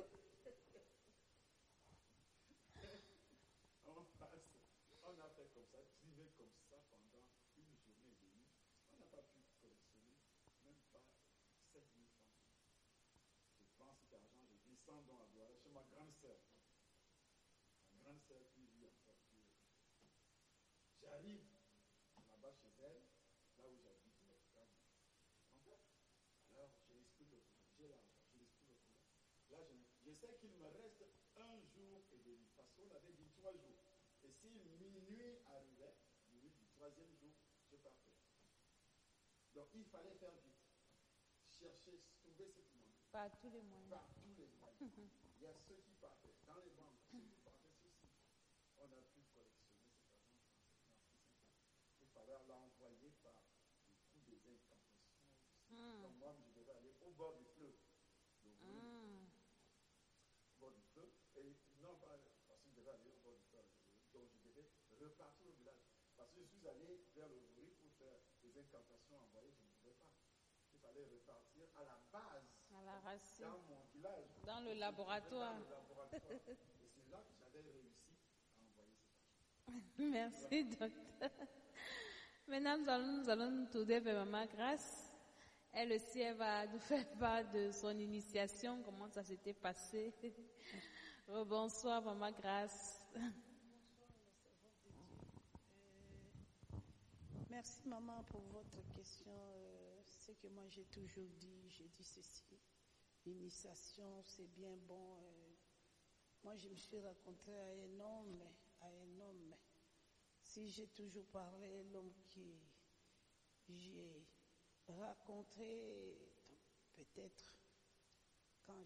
On a fait comme ça, privé comme ça pendant une journée et demie. On n'a pas pu collectionner même pas 7 000 francs. Je prends cet argent, je descends dans la boîte chez ma grande sœur. Ma grande sœur qui vit encore. J'arrive là-bas chez elle, là où j'habite, en fait, alors je l'explique le problème. J'ai l'argent, je l'explique le problème. Là, je sais qu'il me reste 1 jour et demi, parce qu'on avait dit 3 jours. Et si minuit arrivait, minuit du 3e jour, je partais. Donc il fallait faire vite. Chercher, trouver cette monnaie.
Par tous les moyens.
Par tous les moyens. Il y a ceux qui partaient dans les banques, ceux qui partaient ceci. On a pu collectionner cet argent français. Il fallait l'envoyer par le coup des incantations. Donc moi, je devais aller au bord du fleuve. Au bord du fleuve. Et non pas parce que je devais aller au bord du fleuve. Donc je devais repartir au village. Parce que je suis allé vers le Bourri pour faire des incantations envoyées, je ne pouvais pas. Il fallait repartir à la base.
À la racine.
Dans mon village.
Dans le laboratoire.
Dans le laboratoire. Et c'est là que j'avais réussi à envoyer cet argent.
Merci, docteur. Maintenant, nous allons nous tourner vers Maman Grâce. Elle aussi, elle va nous faire part de son initiation, comment ça s'était passé. Bonsoir, Maman Grâce.
Merci maman pour votre question. C'est que moi j'ai toujours dit, j'ai dit ceci. L'initiation c'est bien bon. Moi je me suis rencontrée à un homme. Si j'ai toujours parlé, l'homme qui j'ai rencontré, peut-être quand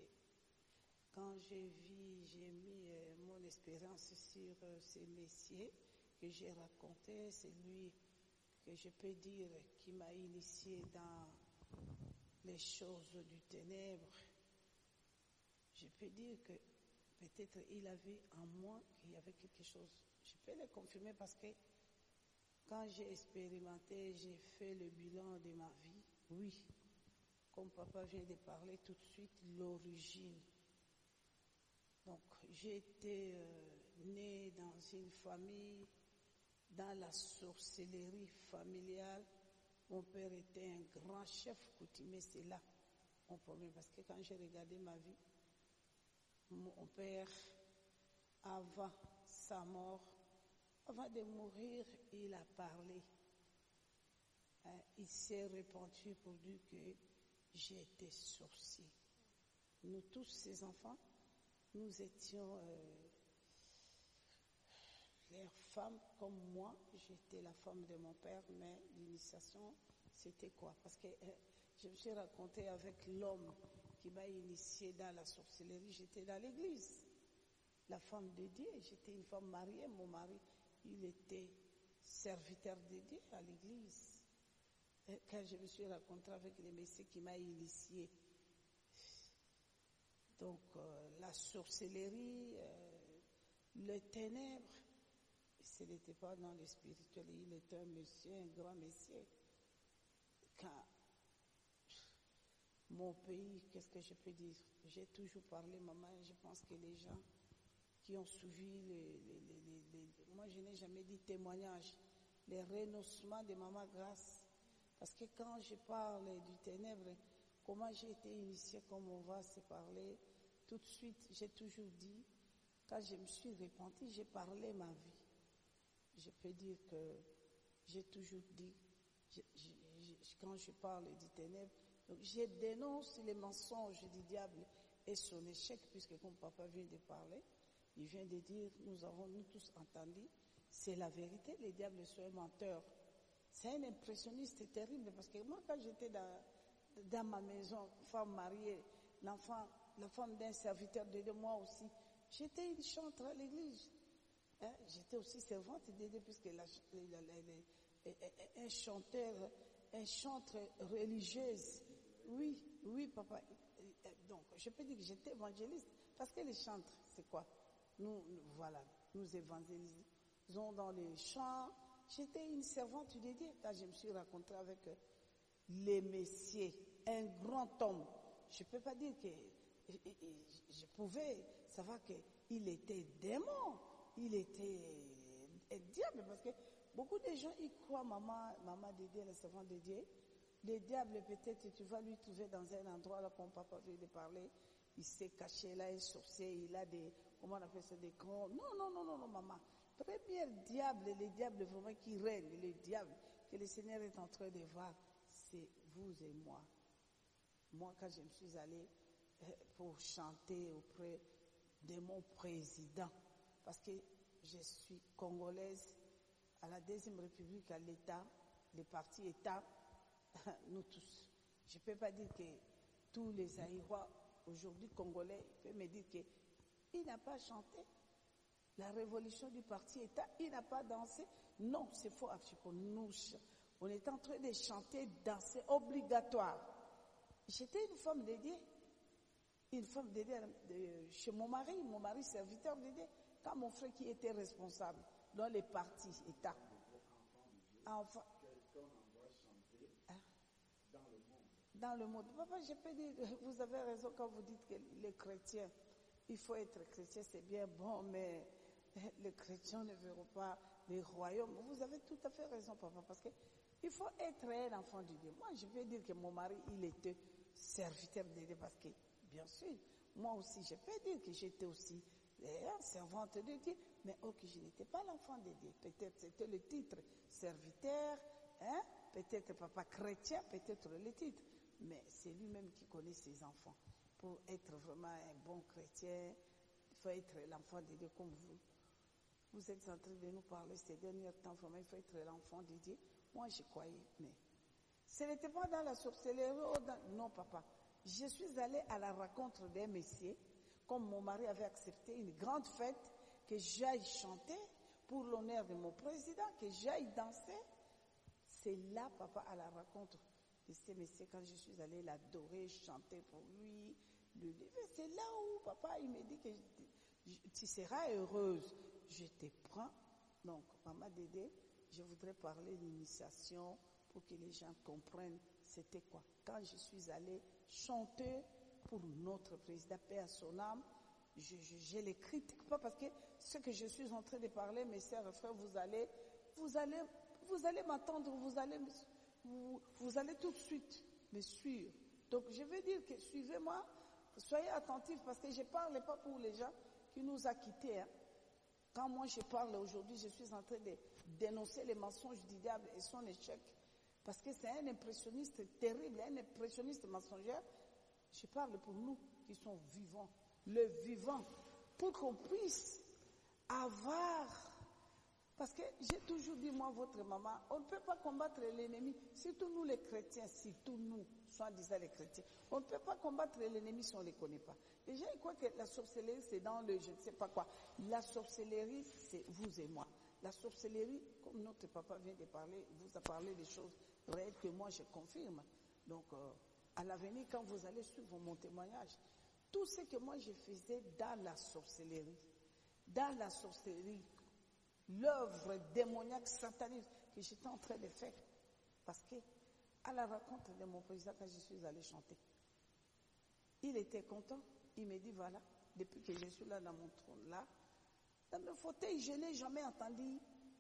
j'ai mis mon espérance sur ces messieurs que j'ai raconté, c'est lui que je peux dire qui m'a initié dans les choses du ténèbre. Je peux dire que peut-être il a vu en moi qu'il y avait quelque chose. Je peux le confirmer parce que quand j'ai expérimenté, j'ai fait le bilan de ma vie. Oui, comme papa vient de parler tout de suite, l'origine. Donc j'ai été née dans une famille, dans la sorcellerie familiale. Mon père était un grand chef coutumier, c'est là mon problème. Parce que quand j'ai regardé ma vie, mon père, avant sa mort, avant de mourir, il a parlé. Il s'est répandu pour dire que j'étais sorcier. Nous tous, ces enfants, nous étions les femmes comme moi. J'étais la femme de mon père, mais l'initiation, c'était quoi? Parce que je me suis racontée avec l'homme qui m'a initiée dans la sorcellerie. J'étais dans l'église, la femme de Dieu. J'étais une femme mariée. Mon mari, il était serviteur de Dieu à l'église. Quand je me suis rencontrée avec le Messie qui m'a initiée. Donc, la sorcellerie, le ténèbre, ce n'était pas dans le spirituel. Il était un monsieur, un grand monsieur. Quand mon pays, qu'est-ce que je peux dire? J'ai toujours parlé, maman, et je pense que les gens qui ont suivi moi je n'ai jamais dit témoignage, les renoncements de Maman Grâce. Parce que quand je parle du ténèbre, comment j'ai été initiée, comme on va se parler, tout de suite, j'ai toujours dit, quand je me suis repentie, j'ai parlé ma vie. Je peux dire que j'ai toujours dit, quand je parle du ténèbre, donc je dénonce les mensonges du diable et son échec, puisque comme papa vient de parler, il vient de dire, nous avons nous tous entendu, c'est la vérité, les diables sont un menteur. C'est un impressionniste terrible, parce que moi quand j'étais dans ma maison, femme mariée, la femme d'un serviteur de Dieu, moi aussi, j'étais une chantre à l'église. Hein? J'étais aussi servante de Dieu, puisque un chantre religieuse. Oui, papa. Donc, je peux dire que j'étais évangéliste, parce que les chantres, c'est quoi? Nous évangélisons dans les chants. J'étais une servante de Dieu quand je me suis rencontrée avec les messieurs, un grand homme. Je ne peux pas dire que je pouvais savoir qu'il était démon, il était un diable, parce que beaucoup de gens y croient, maman de Dieu, la servante de Dieu. Le diable, peut-être, tu vas lui trouver dans un endroit là, comme papa vient de parler, il s'est caché là, un sorcier, il a des, comment on appelle ça, des grands. Non, maman. Premier diable, les diables vraiment qui règnent, le diable que le Seigneur est en train de voir, c'est vous et moi. Moi, quand je me suis allée pour chanter auprès de mon président, parce que je suis congolaise, à la Deuxième République, à l'État, les partis État, nous tous. Je ne peux pas dire que tous les Aïrois aujourd'hui congolais peuvent me dire qu'il n'a pas chanté la révolution du parti État, il n'a pas dansé. Non, c'est faux. On est en train de chanter, danser, obligatoire. J'étais une femme dédiée. Une femme dédiée chez mon mari serviteur dédié. Quand mon frère qui était responsable dans les partis État. Enfin, dans le monde. Papa, je peux dire, vous avez raison quand vous dites que les chrétiens, il faut être chrétien, c'est bien bon, mais les chrétiens ne verront pas les royaumes. Vous avez tout à fait raison, papa, parce que il faut être un enfant de Dieu. Moi, je peux dire que mon mari, il était serviteur de Dieu, parce que, bien sûr, moi aussi, je peux dire que j'étais aussi servante de Dieu, mais que je n'étais pas l'enfant de Dieu. Peut-être c'était le titre serviteur, hein? Peut-être papa chrétien, peut-être le titre. Mais c'est lui-même qui connaît ses enfants. Pour être vraiment un bon chrétien, il faut être l'enfant de Dieu comme vous. Vous êtes en train de nous parler ces derniers temps, vraiment, il faut être l'enfant de Dieu. Moi, je croyais, mais ce n'était pas dans la sorcellerie. Non, papa. Je suis allée à la rencontre d'un messieurs, comme mon mari avait accepté une grande fête, que j'aille chanter pour l'honneur de mon président, que j'aille danser. C'est là, papa, à la rencontre de ces messieurs, quand je suis allée l'adorer, chanter pour lui. C'est là où, papa, il me dit que tu seras heureuse. Je te prends. Donc, maman Dédé, je voudrais parler d'initiation pour que les gens comprennent c'était quoi. Quand je suis allée chanter pour notre président, paix à son âme, je les critique pas, parce que ce que je suis en train de parler, mes sœurs et frères, vous allez m'attendre, vous allez tout de suite me suivre. Donc je veux dire que suivez-moi, soyez attentifs, parce que je ne parle pas pour les gens qui nous a quittés. Hein. Quand moi je parle aujourd'hui, je suis en train de dénoncer les mensonges du diable et son échec, parce que c'est un impressionniste terrible, un impressionniste mensongère. Je parle pour nous qui sommes vivants, le vivant, pour qu'on puisse avoir. Parce que j'ai toujours dit, moi, votre maman, on ne peut pas combattre l'ennemi, surtout nous les chrétiens, surtout nous, soi-disant les chrétiens. On ne peut pas combattre l'ennemi si on ne les connaît pas. Les gens ils croient que la sorcellerie, c'est dans le je ne sais pas quoi. La sorcellerie, c'est vous et moi. La sorcellerie, comme notre papa vient de parler, vous a parlé des choses réelles que moi je confirme. Donc, à l'avenir, quand vous allez suivre mon témoignage, tout ce que moi je faisais dans la sorcellerie, l'œuvre démoniaque, satanique que j'étais en train de faire. Parce que, à la rencontre de mon président, quand je suis allée chanter, Il était content. Il me dit, voilà, depuis que je suis là dans mon trône, là, dans le fauteuil, je n'ai jamais entendu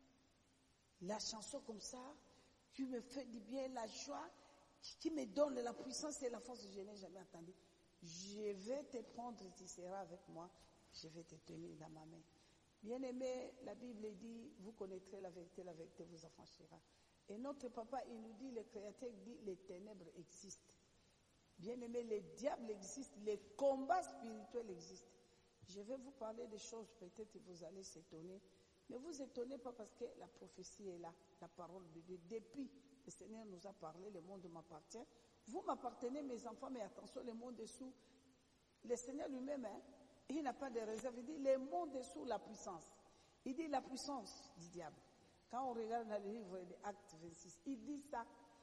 la chanson comme ça, qui me fait du bien, la joie, qui me donne la puissance et la force, je n'ai jamais entendu. Je vais te prendre, tu seras avec moi, je vais te tenir dans ma main. Bien-aimé, la Bible dit, vous connaîtrez la vérité vous affranchira. Et notre papa, il nous dit, le Créateur dit, les ténèbres existent. Bien-aimé, les diables existent, les combats spirituels existent. Je vais vous parler des choses, peut-être vous allez s'étonner. Ne vous étonnez pas parce que la prophétie est là, la parole de Dieu. Depuis, le Seigneur nous a parlé, le monde m'appartient. Vous m'appartenez, mes enfants, mais attention, le monde est sous. Le Seigneur lui-même, il n'a pas de réserve. Il dit, le monde est sous la puissance. Il dit la puissance du diable. Quand on regarde dans le livre des Actes 26, il dit ça.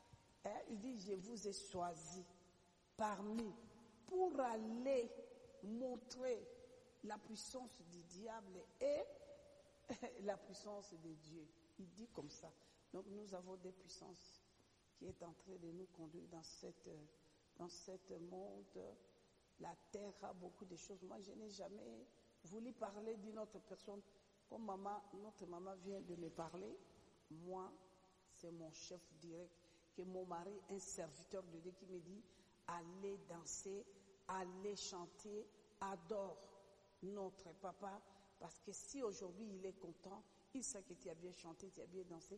Il dit, je vous ai choisi parmi pour aller montrer la puissance du diable et la puissance de Dieu. Il dit comme ça. Donc nous avons des puissances qui est en train de nous conduire dans cette monde. La terre a beaucoup de choses. Moi, je n'ai jamais voulu parler d'une autre personne. Comme notre maman vient de me parler, moi, c'est mon chef direct, que mon mari, un serviteur de Dieu, qui me dit, allez danser, allez chanter, adore notre papa, parce que si aujourd'hui il est content, il sait que tu as bien chanté, tu as bien dansé,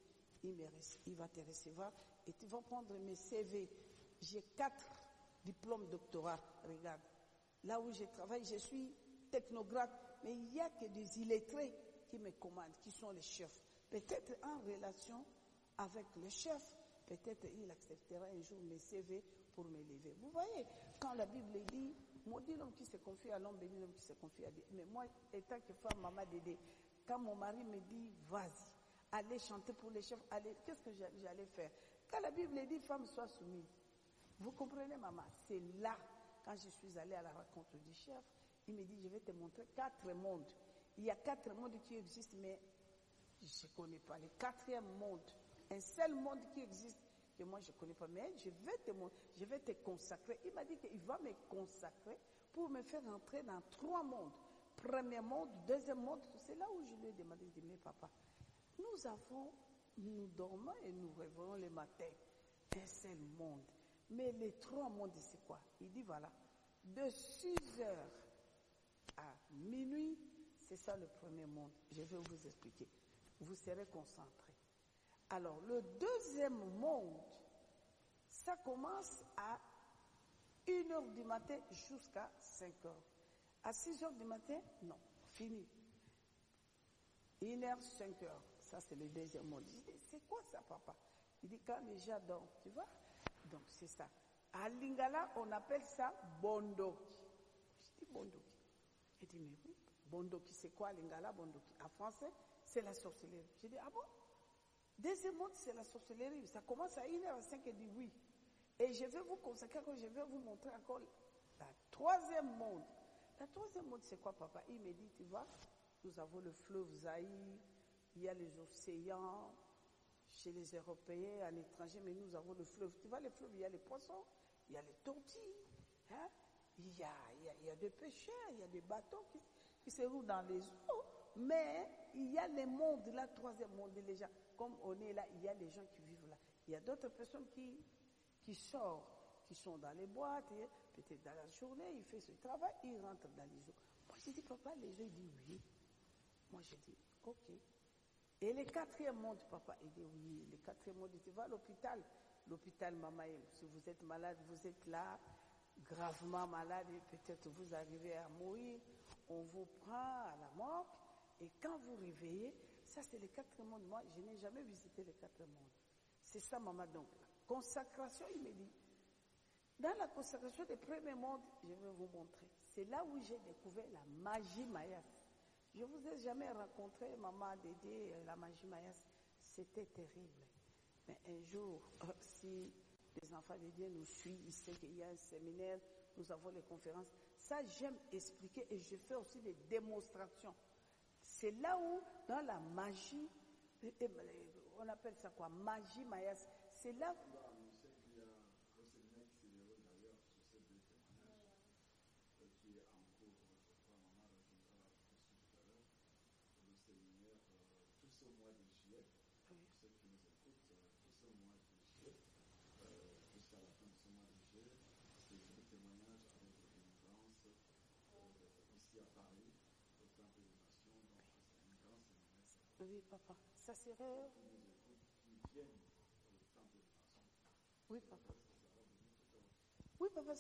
il va te recevoir et tu vas prendre mes CV. J'ai 4 diplômes doctorat, regarde. Là où je travaille, je suis technographe, mais il n'y a que des illettrés qui me commandent, qui sont les chefs. Peut-être en relation avec le chef, peut-être il acceptera un jour mes CV pour m'élever. Vous voyez, quand la Bible dit, maudit l'homme qui se confie à l'homme, béni l'homme qui se confie à Dieu. Mais moi, étant que femme, maman Dédé, quand mon mari me dit, vas-y, allez chanter pour les chefs, allez, qu'est-ce que j'allais faire? Quand la Bible dit, femme, sois soumise. Vous comprenez, maman? C'est là, quand je suis allée à la rencontre du chef, il me dit, je vais te montrer 4 mondes. Il y a 4 mondes qui existent, mais je ne connais pas. Le 4e monde, un seul monde qui existe, que moi je ne connais pas, mais je vais te consacrer. Il m'a dit qu'il va me consacrer pour me faire entrer dans 3 mondes. Premier monde, deuxième monde, c'est là où je lui ai demandé, je dis, mais papa, nous dormons et nous réveillons le matin, un seul monde. Mais les 3 mondes, c'est quoi? Il dit, voilà, de 6 heures à minuit, c'est ça le premier monde. Je vais vous expliquer. Vous serez concentrés. Alors, le deuxième monde, ça commence à 1h du matin jusqu'à 5h. À 6h du matin, non, fini. 1h, 5h, ça c'est le deuxième monde. Je dis, c'est quoi ça, papa? Il dit, quand les gens dorment, tu vois? Donc, c'est ça. À Lingala, on appelle ça Bondoki. Je dis, Bondoki. Il dit, mais oui, Bondoki, c'est quoi Lingala, Bondoki? En français, c'est la sorcellerie. Je dis, ah bon? Deuxième monde, c'est la sorcellerie. Ça commence à 1h à 5h, il dit oui. Et je vais vous consacrer, je vais vous montrer encore la 3e monde. La 3e monde, c'est quoi, papa? Il me dit, tu vois, nous avons le fleuve Zaïre, il y a les océans, chez les Européens, à l'étranger, mais nous avons le fleuve. Tu vois, le fleuve, il y a les poissons, il y a les tortilles, hein? Il y a des pêcheurs, il y a des bateaux qui se roulent dans les eaux. Mais il y a les mondes, là, 3e monde, les gens. Comme on est là, il y a les gens qui vivent là. Il y a d'autres personnes qui sortent, qui sont dans les boîtes, peut-être dans la journée, il fait ce travail, il rentre dans les eaux. Moi, j'ai dit, papa, les gens, ils disent oui. Moi, j'ai dit, ok. Et le 4e monde, papa, il dit oui. Le 4e monde, tu vas à l'hôpital. L'hôpital, maman, si vous êtes malade, vous êtes là, gravement malade, et peut-être vous arrivez à mourir, on vous prend à la mort, et quand vous réveillez, ça c'est le 4e monde. Moi, je n'ai jamais visité le 4e monde. C'est ça, maman, donc. Consacration, il me dit. Dans la consacration des premiers mondes, je vais vous montrer. C'est là où j'ai découvert la magie mayas. Je ne vous ai jamais rencontré, maman Dédé, la magie mayas. C'était terrible. Mais un jour, si les enfants de Dieu nous suivent, ils savent qu'il y a un séminaire, nous avons les conférences. Ça, j'aime expliquer et je fais aussi des démonstrations. C'est là où, dans la magie, on appelle ça quoi? Magie mayas. C'est là.
jusqu'à la fin de ce mois de juillet. C'est le témoignage avec les délivrances ici à Paris, au Temple des Nations. Donc c'est un grand séminaire.
Oui, papa. Ça serait...
Qui nous écoutent, qui viennent au Temple des Nations.
Oui, papa. Oui, papa,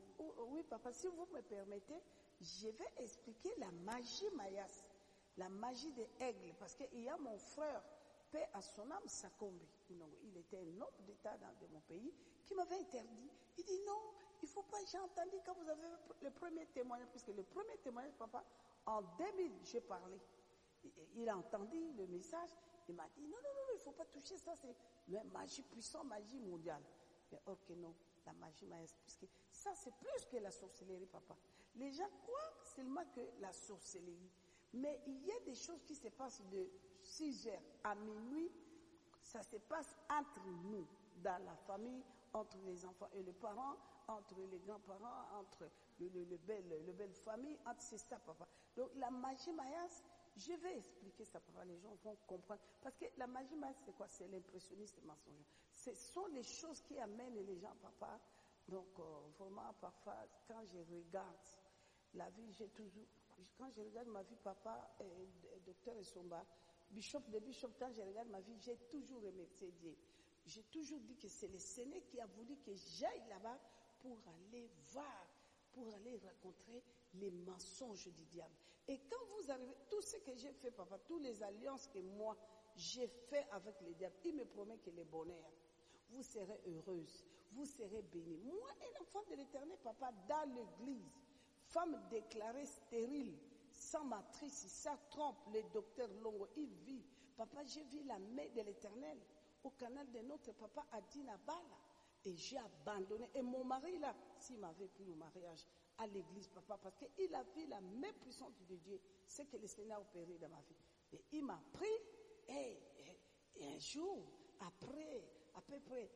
si vous me permettez, je vais expliquer la magie mayas, la magie des aigles, parce qu'il y a mon frère, paix à son âme, Sakombi. Il était un homme d'État de mon pays qui m'avait interdit. Il dit non, il ne faut pas, j'ai entendu quand vous avez le premier témoignage, puisque le premier témoignage, papa, en 2000, j'ai parlé. Il a entendu le message, il m'a dit non, il ne faut pas toucher ça, c'est la magie puissante, magie mondiale. Mais ok, non. La magie mayas, puisque ça c'est plus que la sorcellerie, papa. Les gens croient seulement que la sorcellerie. Mais il y a des choses qui se passent de 6 heures à minuit. Ça se passe entre nous, dans la famille, entre les enfants et les parents, entre les grands-parents, entre le belle famille, c'est ça, papa. Donc la magie mayas, je vais expliquer ça, papa, les gens vont comprendre. Parce que la magie mayas, c'est quoi? C'est l'impressionniste mensonger. Ce sont les choses qui amènent les gens, papa. Donc, vraiment, parfois, quand je regarde la vie, quand je regarde ma vie, papa, docteur Essomba, bishop, quand je regarde ma vie, j'ai toujours remercié Dieu. J'ai toujours dit que c'est le Seigneur qui a voulu que j'aille là-bas pour aller voir, pour aller rencontrer les mensonges du diable. Et quand vous arrivez, tout ce que j'ai fait, papa, toutes les alliances que moi, j'ai fait avec le diable, il me promet que le bonheur, vous serez heureuse, vous serez bénie. Moi, un enfant de l'Éternel, papa, dans l'église, femme déclarée stérile, sans matrice, ça trompe, le docteur Longo, il vit. Papa, j'ai vu la main de l'Éternel au canal de notre papa Adina Bala. Et j'ai abandonné. Et mon mari, là, s'il m'avait pris au mariage à l'église, papa, parce qu'il a vu la main puissante de Dieu, c'est que le Seigneur a opéré dans ma vie. Et il m'a pris, et un jour, après, à peu près,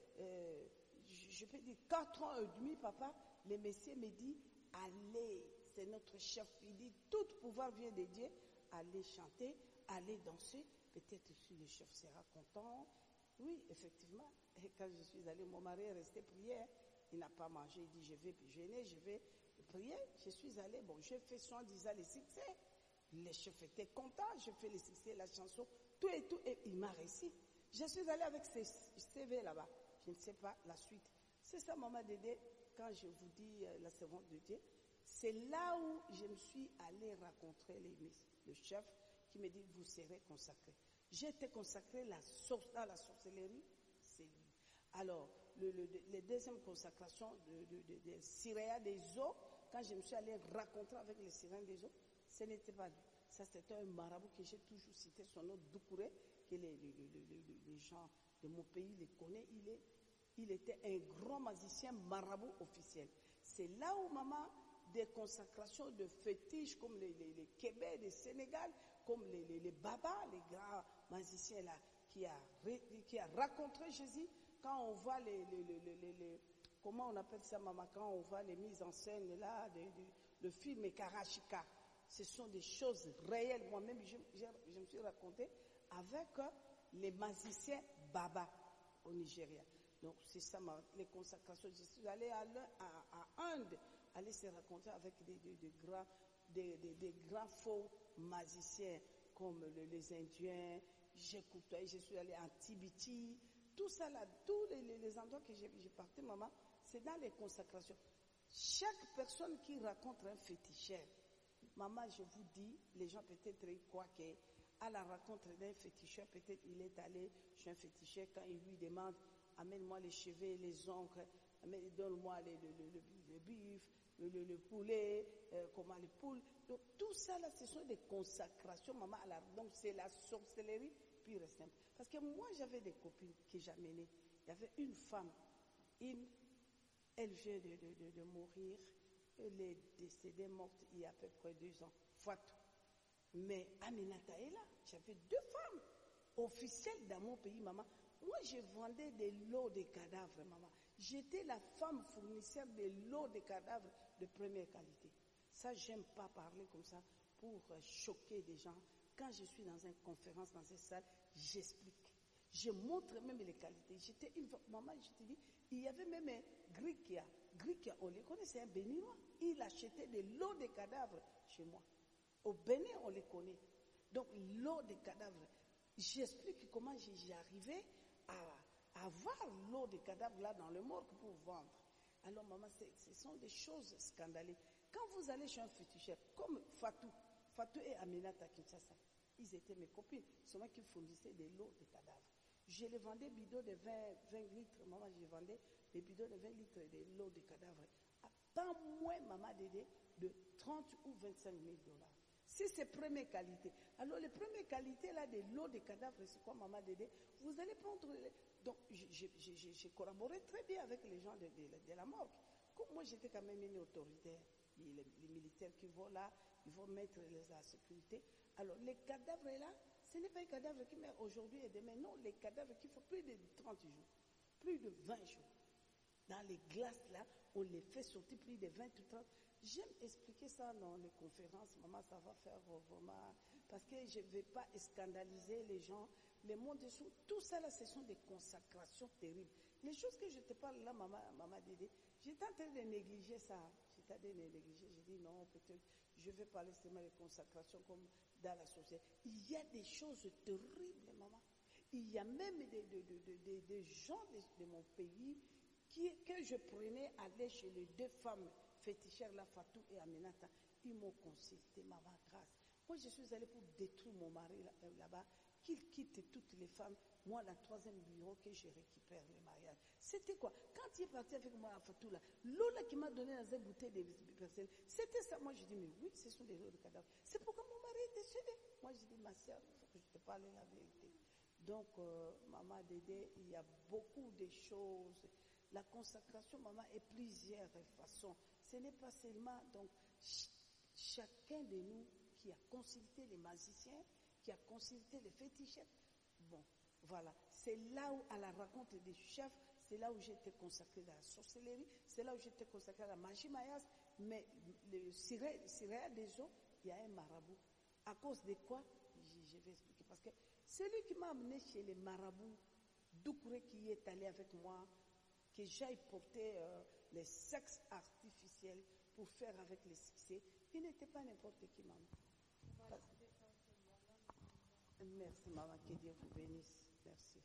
je peux dire 4 ans et demi, papa, le Messie me dit, allez, c'est notre chef, il dit, tout pouvoir vient de Dieu, allez chanter, allez danser, peut-être si le chef sera content. Oui, effectivement, et quand je suis allée, mon mari est resté prier, il n'a pas mangé, il dit, je vais jeûner, je vais prier, je suis allée, bon, j'ai fait soin disant les succès, le chef était content, je fais les succès, la chanson, tout, et il m'a réussi. Je suis allée avec ces CV là-bas. Je ne sais pas la suite. C'est ça, maman Dédé, quand je vous dis la servante de Dieu. C'est là où je me suis allée rencontrer le chef qui me dit, vous serez consacré. J'ai été consacrée dans la sorcellerie, c'est lui. Alors, les deuxième consacration de Syria des eaux, quand je me suis allée rencontrer avec les Syriens des eaux, ce n'était pas lui. Ça, c'était un marabout que j'ai toujours cité, son nom Doucouré, que les gens de mon pays le connaissent. Il était un grand magicien marabout officiel. C'est là où, maman, des consécrations de fétiches comme les Québec, les Sénégal, comme les Babas, les grands magiciens là, qui a rencontré Jésus. Quand on voit comment on appelle ça, maman, quand on voit les mises en scène là, le film Karachika, ce sont des choses réelles. Moi-même, je me suis raconté avec les magiciens Baba au Nigeria. Donc, c'est ça, les consacrations. Je suis allée à Inde, aller se rencontrer avec des grands faux magiciens comme les Indiens. J'écoutais, je suis allée en Tibiti. Tout ça là, tous les endroits que j'ai parti, maman, c'est dans les consacrations. Chaque personne qui rencontre un féticheur, maman, je vous dis, les gens peut-être croient qu'à la rencontre d'un féticheur, peut-être il est allé chez un féticheur quand il lui demande, amène-moi les cheveux, les ongles, donne-moi le bif, le poulet, comment les poules. Donc tout ça là, ce sont des consacrations, maman. Donc c'est la sorcellerie pure et simple. Parce que moi j'avais des copines que j'amenais. Il y avait une femme, elle vient de mourir. Elle est décédée, morte il y a à peu près 2 ans. Fatou. Mais Aminata est là. J'avais 2 femmes officielles dans mon pays, maman. Moi, je vendais des lots de cadavres, maman. J'étais la femme fournisseur des lots de cadavres de première qualité. Ça, j'aime pas parler comme ça pour choquer des gens. Quand je suis dans une conférence, dans une salle, j'explique. Je montre même les qualités. Maman, je te dis, il y avait même un Grikia. Grikia, on les connaît, c'est un Béninois. Il achetait de l'eau de cadavres chez moi. Au Bénin, on les connaît. Donc, l'eau de cadavres. J'explique comment j'ai arrivé à avoir l'eau de cadavres là dans le morgue pour vendre. Alors, maman, ce sont des choses scandaleuses. Quand vous allez chez un féticheur, comme Fatou et Aminata Kinshasa, ils étaient mes copines. C'est moi qui fournissais de l'eau de cadavres. Je les vendais bidons de 20 litres. Maman, je vendais des bidons de 20 litres de l'eau de cadavres. Pas moins, maman Dédé, de 30 ou 25 000 dollars. Si c'est première qualité. Alors, les premières qualités là de l'eau de cadavres, c'est quoi, maman Dédé? Vous allez prendre. Donc, j'ai collaboré très bien avec les gens de la morgue. Comme moi, j'étais quand même une autoritaire. Les militaires qui vont là, ils vont mettre la sécurité. Alors, les cadavres là, ce n'est pas un cadavre qui meurt aujourd'hui et demain. Non, les cadavres qui font plus de 30 jours, plus de 20 jours. Dans les glaces là, on les fait sortir plus de 20 ou 30. J'aime expliquer ça dans les conférences. Maman, ça va faire vraiment. Parce que je ne vais pas scandaliser les gens. Les mondes dessous, tout ça là, ce sont des consacrations terribles. Les choses que je te parle là, maman Dédé, j'étais en train de négliger ça. J'étais en train de négliger. J'ai dit non, peut-être, je vais parler seulement de consacration comme dans la société. Il y a des choses terribles, maman. Il y a même des gens de mon pays que je prenais aller chez les deux femmes fétichères, là, Fatou et Aminata. Ils m'ont consulté, maman, grâce. Moi, je suis allée pour détruire mon mari là-bas, qu'il quitte toutes les femmes. Moi, la troisième bureau, que je récupère le mariage. C'était quoi? Quand il est parti avec moi à Fatou, là, l'eau là qui m'a donné dans une bouteille de personnes, c'était ça. Moi, je dis, mais oui, ce sont des eaux de cadavres. C'est pourquoi mon mari est décédé. Moi, je dis, ma soeur, il faut que je te parle la vérité. Donc, maman Dédé, il y a beaucoup de choses. La consacration, maman, est plusieurs façons. Ce n'est pas seulement, donc, chacun de nous qui a consulté les magiciens, qui a consulté les féticheurs. Bon, voilà. C'est là où, à la rencontre des chefs, c'est là où j'étais consacrée à la sorcellerie, c'est là où j'étais consacrée à la magie mayas. Mais le céréales des eaux, il y a un marabout. À cause de quoi? Je vais expliquer. Parce que celui qui m'a amené chez les marabouts, Doucouré qui est allé avec moi, que j'aille porter les sexes artificiels pour faire avec les succès, il n'était pas n'importe qui, maman. Merci, maman, que Dieu vous bénisse. Merci.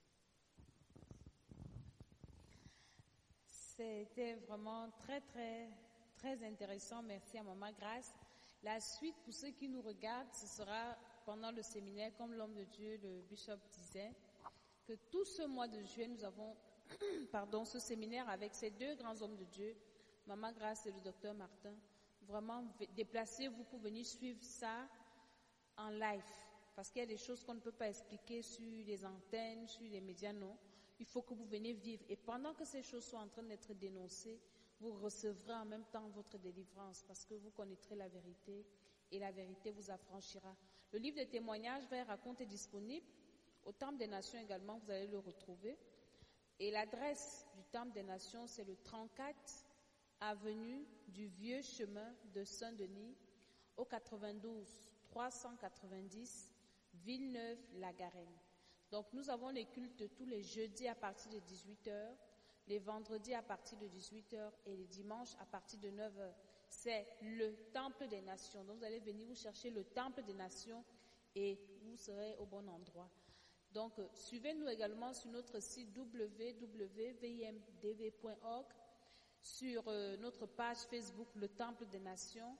C'était vraiment très, très, très intéressant. Merci à Maman Grâce. La suite, pour ceux qui nous regardent, ce sera pendant le séminaire, comme l'homme de Dieu, le bishop disait, que tout ce mois de juillet, nous avons ce séminaire avec ces deux grands hommes de Dieu, Maman Grâce et le docteur Martin. Vraiment, déplacez-vous pour venir suivre ça en live. Parce qu'il y a des choses qu'on ne peut pas expliquer sur les antennes, sur les médias, non. Il faut que vous veniez vivre. Et pendant que ces choses sont en train d'être dénoncées, vous recevrez en même temps votre délivrance parce que vous connaîtrez la vérité et la vérité vous affranchira. Le livre de témoignages va raconter disponible. Au Temple des Nations également, vous allez le retrouver. Et l'adresse du Temple des Nations, c'est le 34 avenue du Vieux Chemin de Saint-Denis, au 92 390 Villeneuve-la-Garenne. Donc nous avons les cultes tous les jeudis à partir de 18h, les vendredis à partir de 18h et les dimanches à partir de 9h. C'est le Temple des Nations. Donc vous allez venir vous chercher le Temple des Nations et vous serez au bon endroit. Donc suivez-nous également sur notre site www.vimdv.org, sur notre page Facebook Le Temple des Nations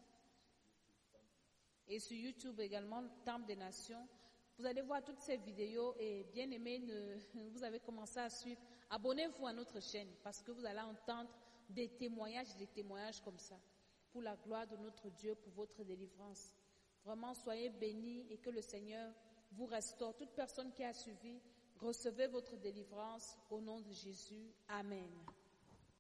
et sur YouTube également Le Temple des Nations. Vous allez voir toutes ces vidéos et bien aimé, vous avez commencé à suivre. Abonnez-vous à notre chaîne parce que vous allez entendre des témoignages comme ça pour la gloire de notre Dieu, pour votre délivrance. Vraiment, soyez bénis et que le Seigneur vous restaure. Toute personne qui a suivi, recevez votre délivrance au nom de Jésus. Amen.